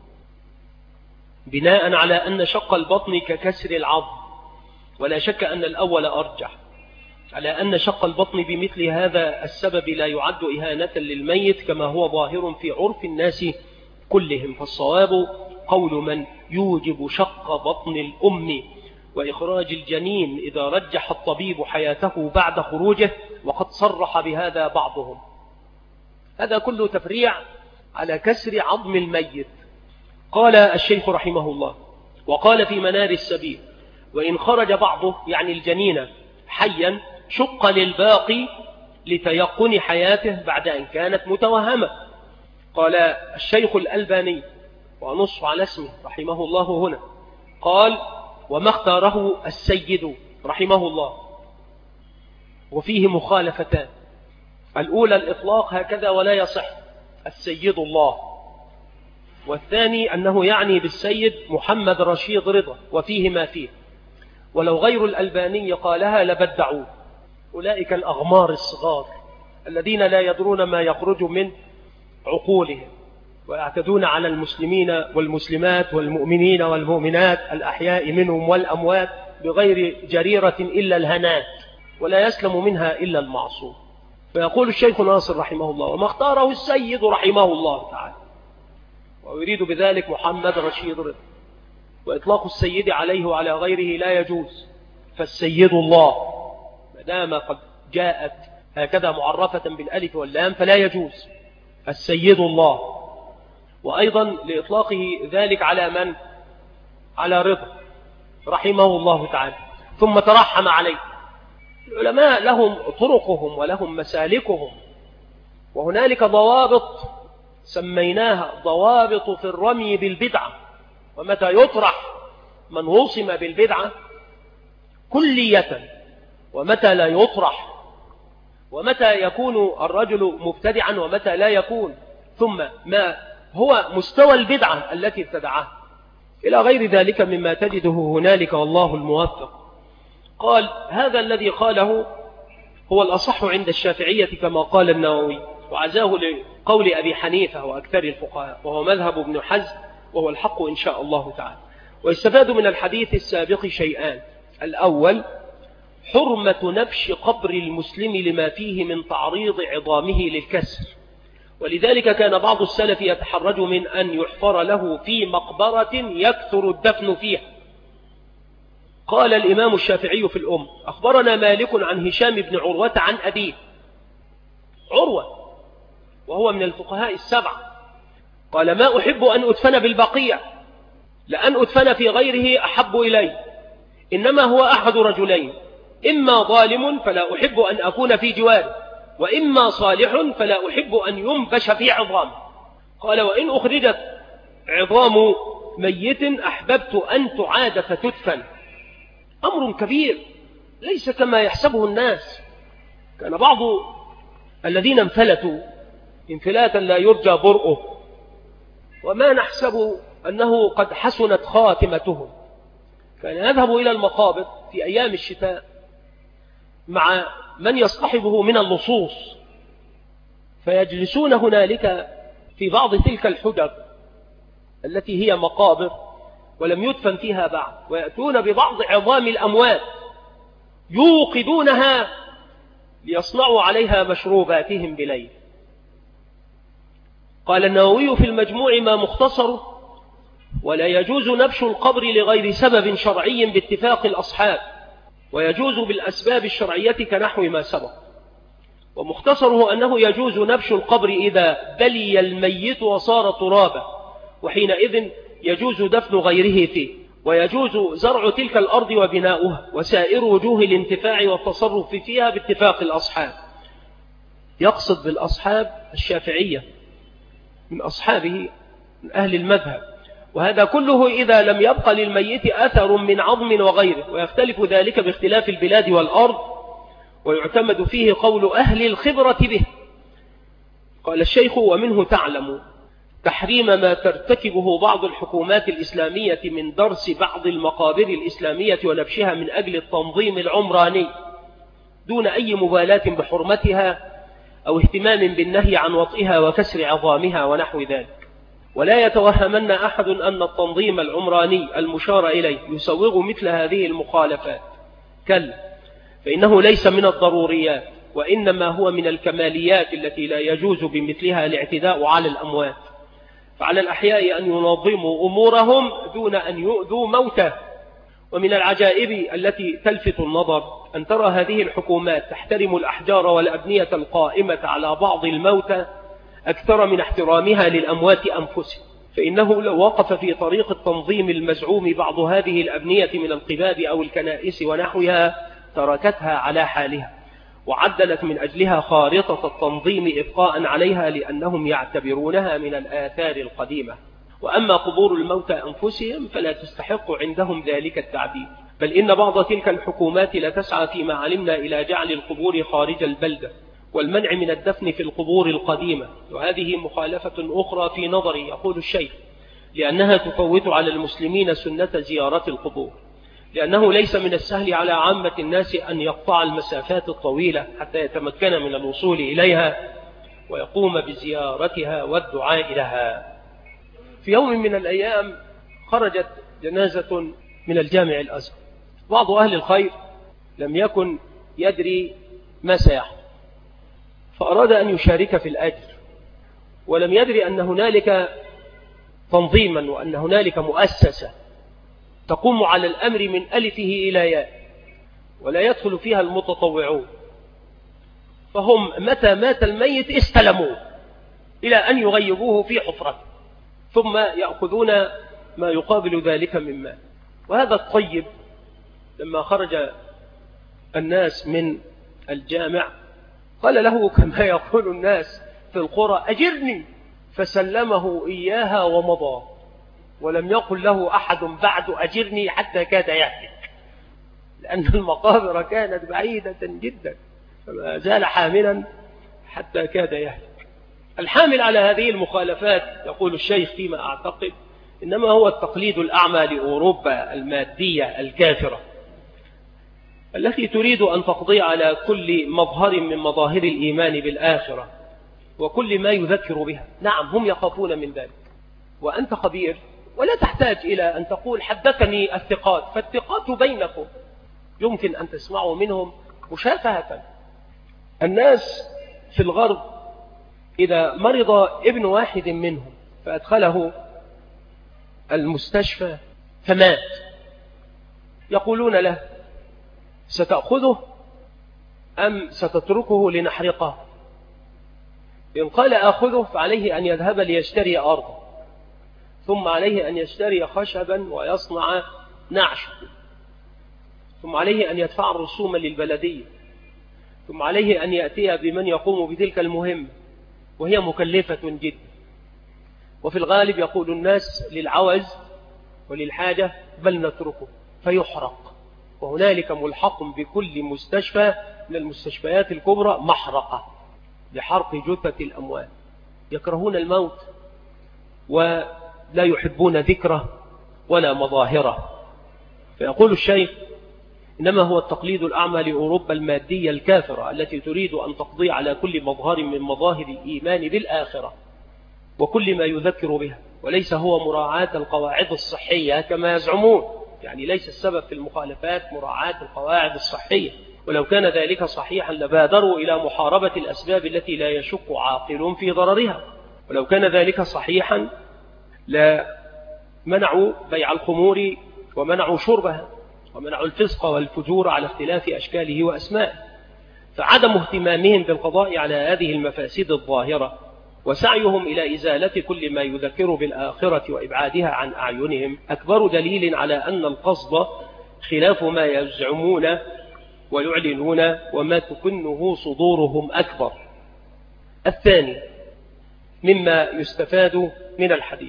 بناء على أن شق البطن ككسر العظم. ولا شك أن الأول أرجح، على أن شق البطن بمثل هذا السبب لا يعد إهانة للميت كما هو ظاهر في عرف الناس كلهم. فالصواب قول من يوجب شق بطن الأم وإخراج الجنين إذا رجح الطبيب حياته بعد خروجه، وقد صرح بهذا بعضهم. هذا كله تفريع على كسر عظم الميت. قال الشيخ رحمه الله: وقال في منار السبيل: وإن خرج بعضه، يعني الجنين، حيا شق للباقي لتيقن حياته بعد أن كانت متوهمة. قال الشيخ الألباني، ونص على اسمه رحمه الله هنا، قال: وما اختاره السيد رحمه الله. وفيه مخالفتان: الأولى الإطلاق هكذا ولا يصح، السيد الله. والثاني أنه يعني بالسيد محمد رشيد رضا، وفيه ما فيه. ولو غير الألباني قالها لبدعوا. أولئك الأغمار الصغار الذين لا يدرون ما يخرج من عقولهم، ويعتدون على المسلمين والمسلمات والمؤمنين والمؤمنات الأحياء منهم والأموات بغير جريرة إلا الهنات، ولا يسلم منها إلا المعصوم. فيقول الشيخ ناصر رحمه الله: وما اختاره السيد رحمه الله تعالى، ويريد بذلك محمد رشيد رضا. وإطلاق السيد عليه وعلى غيره لا يجوز، فالسيد الله ما دام قد جاءت هكذا معرفة بالألف واللام فلا يجوز، السيد الله. وأيضا لإطلاقه ذلك على من؟ على رضا رحمه الله تعالى، ثم ترحم عليه. العلماء لهم طرقهم ولهم مسالكهم، وهنالك ضوابط سميناها ضوابط في الرمي بالبدعة. ومتى يطرح من وصم بالبدعة كلية، ومتى لا يطرح، ومتى يكون الرجل مبتدعا ومتى لا يكون، ثم ما هو مستوى البدعة التي ابتدعها، إلى غير ذلك مما تجده هنالك، والله الموفق. قال: هذا الذي قاله هو الأصح عند الشافعية كما قال النووي، وعزاه لقول أبي حنيفة وأكثر الفقهاء، وهو مذهب ابن حزم، وهو الحق إن شاء الله تعالى. ويستفاد من الحديث السابق شيئان: الأول حرمة نبش قبر المسلم لما فيه من تعريض عظامه للكسر، ولذلك كان بعض السلف يتحرج من أن يحفر له في مقبرة يكثر الدفن فيها. قال الإمام الشافعي في الأم: أخبرنا مالك عن هشام بن عروة عن أبيه، عروة وهو من الفقهاء السبعة، قال: ما أحب أن أدفن بالبقيع، لأن أدفن في غيره أحب إلي، إنما هو أحد رجلين: إما ظالم فلا أحب أن أكون في جواره، وإما صالح فلا أحب أن ينبش في عظامه. قال: وإن أخرجت عظام ميت أحببت أن تعاد فتدفن. أمر كبير ليس كما يحسبه الناس. كان بعض الذين انفلتوا انفلاتا لا يرجى برؤه، وما نحسب أنه قد حسنت خاتمتهم، كان يذهب إلى المقابر في أيام الشتاء مع من يصطحبه من اللصوص، فيجلسون هنالك في بعض تلك الحجر التي هي مقابر ولم يدفن فيها بعد، ويأتون ببعض عظام الأموات يوقدونها ليصنعوا عليها مشروباتهم بليل. قال النووي في المجموع ما مختصر: ولا يجوز نبش القبر لغير سبب شرعي باتفاق الأصحاب، ويجوز بالأسباب الشرعية كنحو ما سبق. ومختصره أنه يجوز نبش القبر إذا بلي الميت وصار ترابا، وحينئذ يجوز دفن غيره فيه، ويجوز زرع تلك الأرض وبناؤها وسائر وجوه الانتفاع والتصرف فيها باتفاق الأصحاب. يقصد بالأصحاب الشافعية من أصحابه من أهل المذهب، وهذا كله إذا لم يبقى للميت أثر من عظم وغيره، ويختلف ذلك باختلاف البلاد والأرض، ويعتمد فيه قول أهل الخبرة به. قال الشيخ: ومنه تعلم تحريم ما ترتكبه بعض الحكومات الإسلامية من درس بعض المقابر الإسلامية ونبشها من أجل التنظيم العمراني دون أي مبالاة بحرمتها أو اهتمام بالنهي عن وطئها وكسر عظامها ونحو ذلك. ولا يتوهمن أحد أن التنظيم العمراني المشار إليه يسوغ مثل هذه المخالفات، كلا، فإنه ليس من الضروريات، وإنما هو من الكماليات التي لا يجوز بمثلها الاعتداء على الأموات. فعلى الأحياء أن ينظموا أمورهم دون أن يؤذوا موتى. ومن العجائب التي تلفت النظر أن ترى هذه الحكومات تحترم الأحجار والأبنية القائمة على بعض الموتى أكثر من احترامها للأموات أنفسهم، فإنه لو وقف في طريق التنظيم المزعوم بعض هذه الأبنية من القباب أو الكنائس ونحوها تركتها على حالها، وعدلت من أجلها خارطة التنظيم إبقاء عليها، لأنهم يعتبرونها من الآثار القديمة. وأما قبور الموتى أنفسهم فلا تستحق عندهم ذلك التعبير، بل إن بعض تلك الحكومات لتسعى فيما علمنا إلى جعل القبور خارج البلدة والمنع من الدفن في القبور القديمة، وهذه مخالفة أخرى في نظري، يقول الشيخ، لأنها تفوت على المسلمين سنة زيارة القبور، لأنه ليس من السهل على عامة الناس أن يقطع المسافات الطويلة حتى يتمكن من الوصول إليها ويقوم بزيارتها والدعاء لها. في يوم من الأيام خرجت جنازة من الجامع الأزهر، بعض أهل الخير لم يكن يدري ما سيحدث، فأراد أن يشارك في الأجر، ولم يدري أن هنالك تنظيما وأن هنالك مؤسسة تقوم على الأمر من ألفه إلى ياء، ولا يدخل فيها المتطوعون، فهم متى مات الميت استلموه إلى أن يغيبوه في حفرته، ثم يأخذون ما يقابل ذلك من مال. وهذا الطيب لما خرج الناس من الجامع قال له كما يقول الناس في القرى: أجرني، فسلمه إياها ومضى، ولم يقل له أحد بعد أجرني حتى كاد يهلك، لأن المقابر كانت بعيدة جدا، فما زال حاملا حتى كاد يهلك. الحامل على هذه المخالفات، يقول الشيخ فيما أعتقد، إنما هو التقليد الأعمى لأوروبا المادية الكافرة التي تريد أن تقضي على كل مظهر من مظاهر الإيمان بالآخرة، وكل ما يذكر بها. نعم هم يخافون من ذلك، وأنت خبير ولا تحتاج إلى أن تقول حدثني الثقات، فالثقات بينكم يمكن أن تسمعوا منهم مشافهة. الناس في الغرب إذا مرض ابن واحد منهم فأدخله المستشفى فمات، يقولون له ستأخذه أم ستتركه لنحرقه؟ إن قال آخذه فعليه أن يذهب ليشتري أرضا، ثم عليه أن يشتري خشبا ويصنع نعش، ثم عليه أن يدفع الرسوم للبلدية، ثم عليه أن يأتي بمن يقوم بتلك المهمة، وهي مكلفة جدا. وفي الغالب يقول الناس للعوز وللحاجة بل نتركه فيحرق. وهنالك ملحق بكل مستشفى من المستشفيات الكبرى محرقة لحرق جثة الأموات. يكرهون الموت ولا يحبون ذكره ولا مظاهره. فيقول الشيخ إنما هو التقليد الأعمى لأوروبا المادية الكافرة التي تريد أن تقضي على كل مظهر من مظاهر الإيمان بالآخرة وكل ما يذكر بها، وليس هو مراعاة القواعد الصحية كما يزعمون. يعني ليس السبب في المخالفات مراعاة القواعد الصحية، ولو كان ذلك صحيحا لبادروا إلى محاربة الأسباب التي لا يشك عاقل في ضررها، ولو كان ذلك صحيحا لمنعوا بيع الخمور ومنعوا شربها ومنعوا الفسق والفجور على اختلاف أشكاله وأسمائه. فعدم اهتمامهم بالقضاء على هذه المفاسد الظاهرة وسعيهم إلى إزالة كل ما يذكر بالآخرة وإبعادها عن أعينهم أكبر دليل على أن القصد خلاف ما يزعمون ويعلنون وما تكنه صدورهم أكبر. الثاني مما يستفاد من الحديث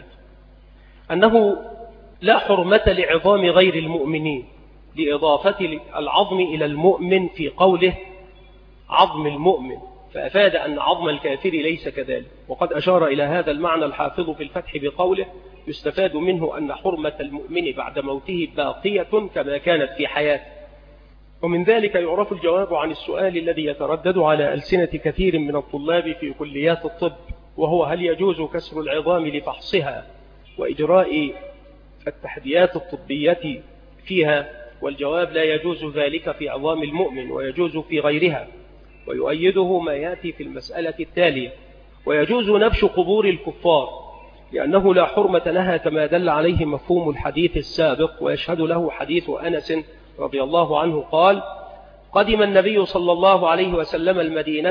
أنه لا حرمة لعظام غير المؤمنين، لإضافة العظم إلى المؤمن في قوله عظم المؤمن، فأفاد أن عظم الكافر ليس كذلك. وقد أشار إلى هذا المعنى الحافظ في الفتح بقوله يستفاد منه أن حرمة المؤمن بعد موته باقية كما كانت في حياته. ومن ذلك يعرف الجواب عن السؤال الذي يتردد على ألسنة كثير من الطلاب في كليات الطب، وهو هل يجوز كسر العظام لفحصها وإجراء التحديات الطبية فيها؟ والجواب لا يجوز ذلك في عظام المؤمن ويجوز في غيرها، ويؤيده ما يأتي في المسألة التالية: ويجوز نبش قبور الكفار لأنه لا حرمة لها كما دل عليه مفهوم الحديث السابق، ويشهد له حديث أنس رضي الله عنه قال: قدم النبي صلى الله عليه وسلم المدينة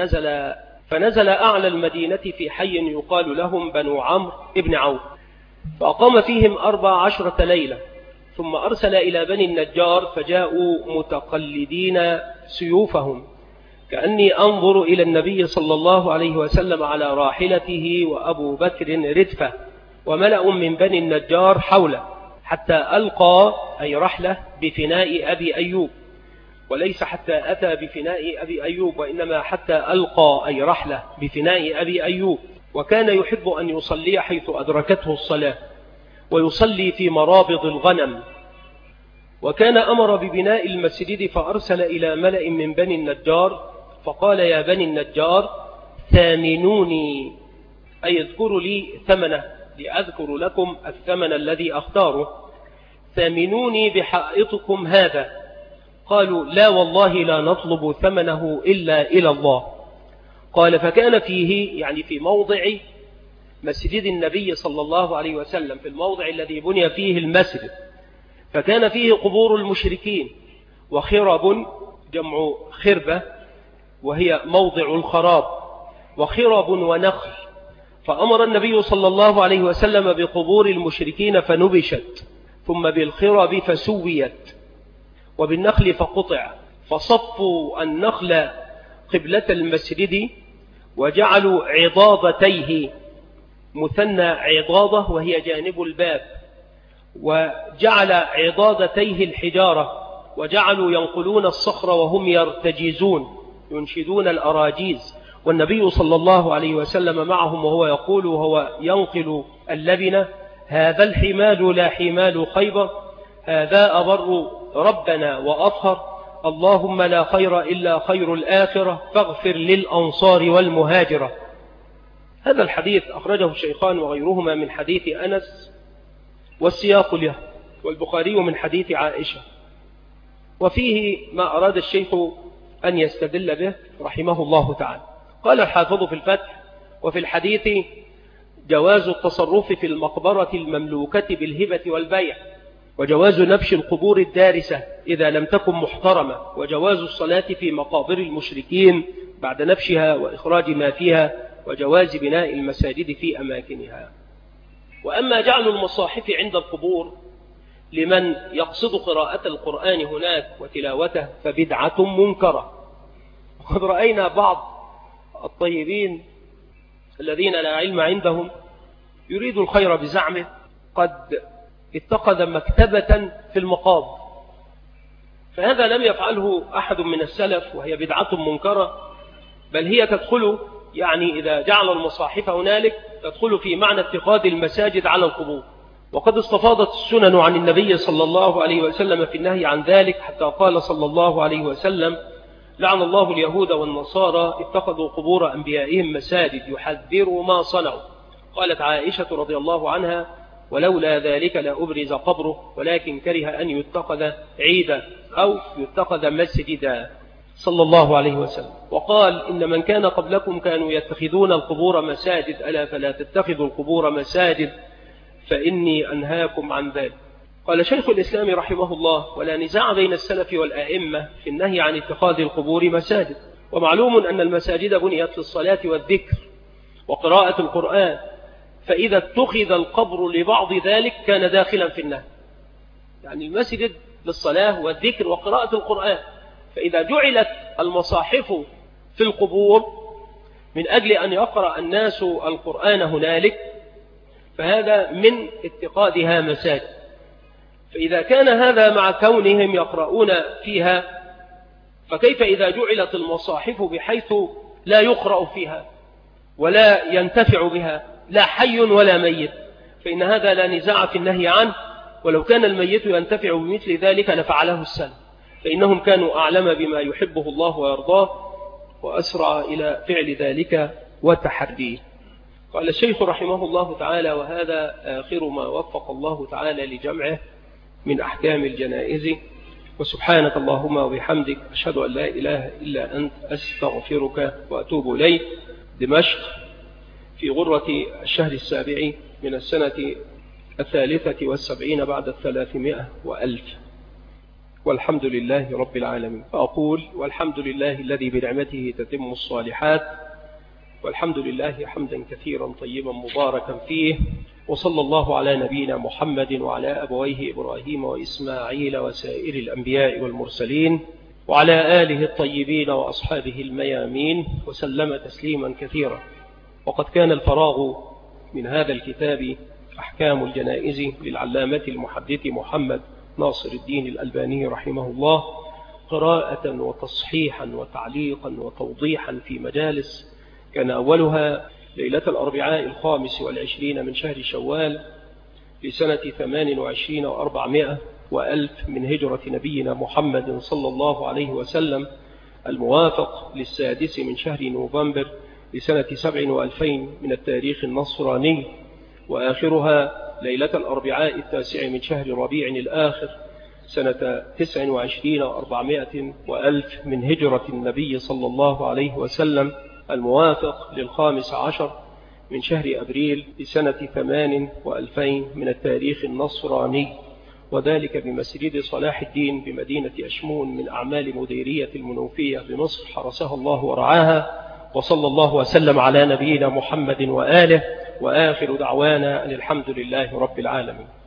فنزل أعلى المدينة في حي يقال لهم بنو عمرو ابن عوف، فأقام فيهم 14 ليلة، ثم أرسل إلى بني النجار فجاءوا متقلدين سيوفهم كأني أنظر إلى النبي صلى الله عليه وسلم على راحلته وأبو بكر ردفه وملأ من بني النجار حوله، حتى ألقى أي رحلة بفناء أبي أيوب، وليس حتى أتى بفناء أبي أيوب، وإنما حتى ألقى أي رحلة بفناء أبي أيوب. وكان يحب أن يصلي حيث أدركته الصلاة ويصلي في مرابض الغنم. وكان أمر ببناء المسجد فأرسل إلى ملأ من بني النجار فقال: يا بني النجار ثامنوني، أي اذكروا لي ثمنه لأذكر لكم الثمن الذي أختاره، ثامنوني بحائطكم هذا. قالوا: لا والله لا نطلب ثمنه إلا إلى الله. قال: فكان فيه، يعني في موضع مسجد النبي صلى الله عليه وسلم، في الموضع الذي بني فيه المسجد، فكان فيه قبور المشركين وخرب، جمع خربة وهي موضع الخراب، وخرب ونخل، فأمر النبي صلى الله عليه وسلم بقبور المشركين فنبشت، ثم بالخرب فسويت، وبالنخل فقطع، فصفوا النخل قبلة المسجد وجعلوا عضاضتيه، مثنى عضاضة وهي جانب الباب، وجعل عضاضتيه الحجارة، وجعلوا ينقلون الصخر وهم يرتجزون ينشدون الأراجيز، والنبي صلى الله عليه وسلم معهم وهو يقول وهو ينقل اللبنة: هذا الحمال لا حمال خيبر، هذا أبر ربنا وأطهر، اللهم لا خير إلا خير الآخرة، فاغفر للأنصار والمهاجرة. هذا الحديث أخرجه الشيخان وغيرهما من حديث أنس والسياق له، والبخاري من حديث عائشة، وفيه ما أراد الشيخ أن يستدل به رحمه الله تعالى. قال الحافظ في الفتح: وفي الحديث جواز التصرف في المقبرة المملوكة بالهبة والبيع، وجواز نبش القبور الدارسة إذا لم تكن محترمة، وجواز الصلاة في مقابر المشركين بعد نبشها وإخراج ما فيها، وجواز بناء المساجد في أماكنها. وأما جعل المصاحف عند القبور لمن يقصد قراءة القرآن هناك وتلاوته فبدعة منكرة. وقد رأينا بعض الطيبين الذين لا علم عندهم يريد الخير بزعمه قد اتخذ مكتبة في المقابر، فهذا لم يفعله أحد من السلف، وهي بدعة منكرة، بل هي تدخل يعني إذا جعل المصاحف هنالك تدخل في معنى اتخاذ المساجد على القبور. وقد استفاضت السنن عن النبي صلى الله عليه وسلم في النهي عن ذلك، حتى قال صلى الله عليه وسلم: لعن الله اليهود والنصارى اتخذوا قبور أنبيائهم مساجد يحذروا ما صنعوا. قالت عائشة رضي الله عنها: ولولا ذلك لأبرز قبره، ولكن كره أن يتخذ عيدا أو يتخذ مسجدا صلى الله عليه وسلم. وقال: إن من كان قبلكم كانوا يتخذون القبور مساجد، ألا فلا تتخذوا القبور مساجد فإني أنهاكم عن ذلك. قال شيخ الإسلام رحمه الله: ولا نزاع بين السلف والآئمة في النهي عن اتخاذ القبور مساجد، ومعلوم أن المساجد بنيت للصلاة والذكر وقراءة القرآن، فإذا اتخذ القبر لبعض ذلك كان داخلا في النهي، يعني المسجد للصلاة والذكر وقراءة القرآن، فإذا جعلت المصاحف في القبور من أجل أن يقرأ الناس القرآن هنالك فهذا من اتخاذها مساجد. فإذا كان هذا مع كونهم يقرؤون فيها، فكيف إذا جعلت المصاحف بحيث لا يقرأ فيها ولا ينتفع بها لا حي ولا ميت؟ فإن هذا لا نزاع في النهي عنه، ولو كان الميت ينتفع بمثل ذلك لفعله السلف، فإنهم كانوا أعلم بما يحبه الله ويرضاه وأسرع إلى فعل ذلك وتحريه. قال الشيخ رحمه الله تعالى: وهذا آخر ما وفق الله تعالى لجمعه من أحكام الجنائز، وسبحانك اللهم وبحمدك أشهد أن لا إله إلا أنت أستغفرك وأتوب إليك. دمشق في غرة الشهر السابع من السنة 73 بعد 300 وألف، والحمد لله رب العالمين. فأقول: والحمد لله الذي بنعمته تتم الصالحات، والحمد لله حمدا كثيرا طيبا مباركا فيه، وصلى الله على نبينا محمد وعلى أبويه إبراهيم وإسماعيل وسائر الأنبياء والمرسلين وعلى آله الطيبين وأصحابه الميامين، وسلم تسليما كثيرا. وقد كان الفراغ من هذا الكتاب أحكام الجنائز للعلامة المحدث محمد ناصر الدين الألباني رحمه الله قراءة وتصحيحا وتعليقا وتوضيحا في مجالس، كان أولها ليلة الأربعاء 25 من شهر شوال لسنة 28 و400 وألف من هجرة نبينا محمد صلى الله عليه وسلم، الموافق 6 من شهر نوفمبر لسنة 7 و2000 من التاريخ النصراني، وآخرها ليلة الأربعاء 9 من شهر ربيع الآخر سنة 29 و400 وألف من هجرة النبي صلى الله عليه وسلم، الموافق 15 من شهر أبريل لسنة 8 و2000 من التاريخ النصراني، وذلك بمسجد صلاح الدين بمدينة أشمون من أعمال مديرية المنوفية بمصر، حرسها الله ورعاها. وصلى الله وسلم على نبينا محمد وآله، وآخر دعوانا أن الحمد لله رب العالمين.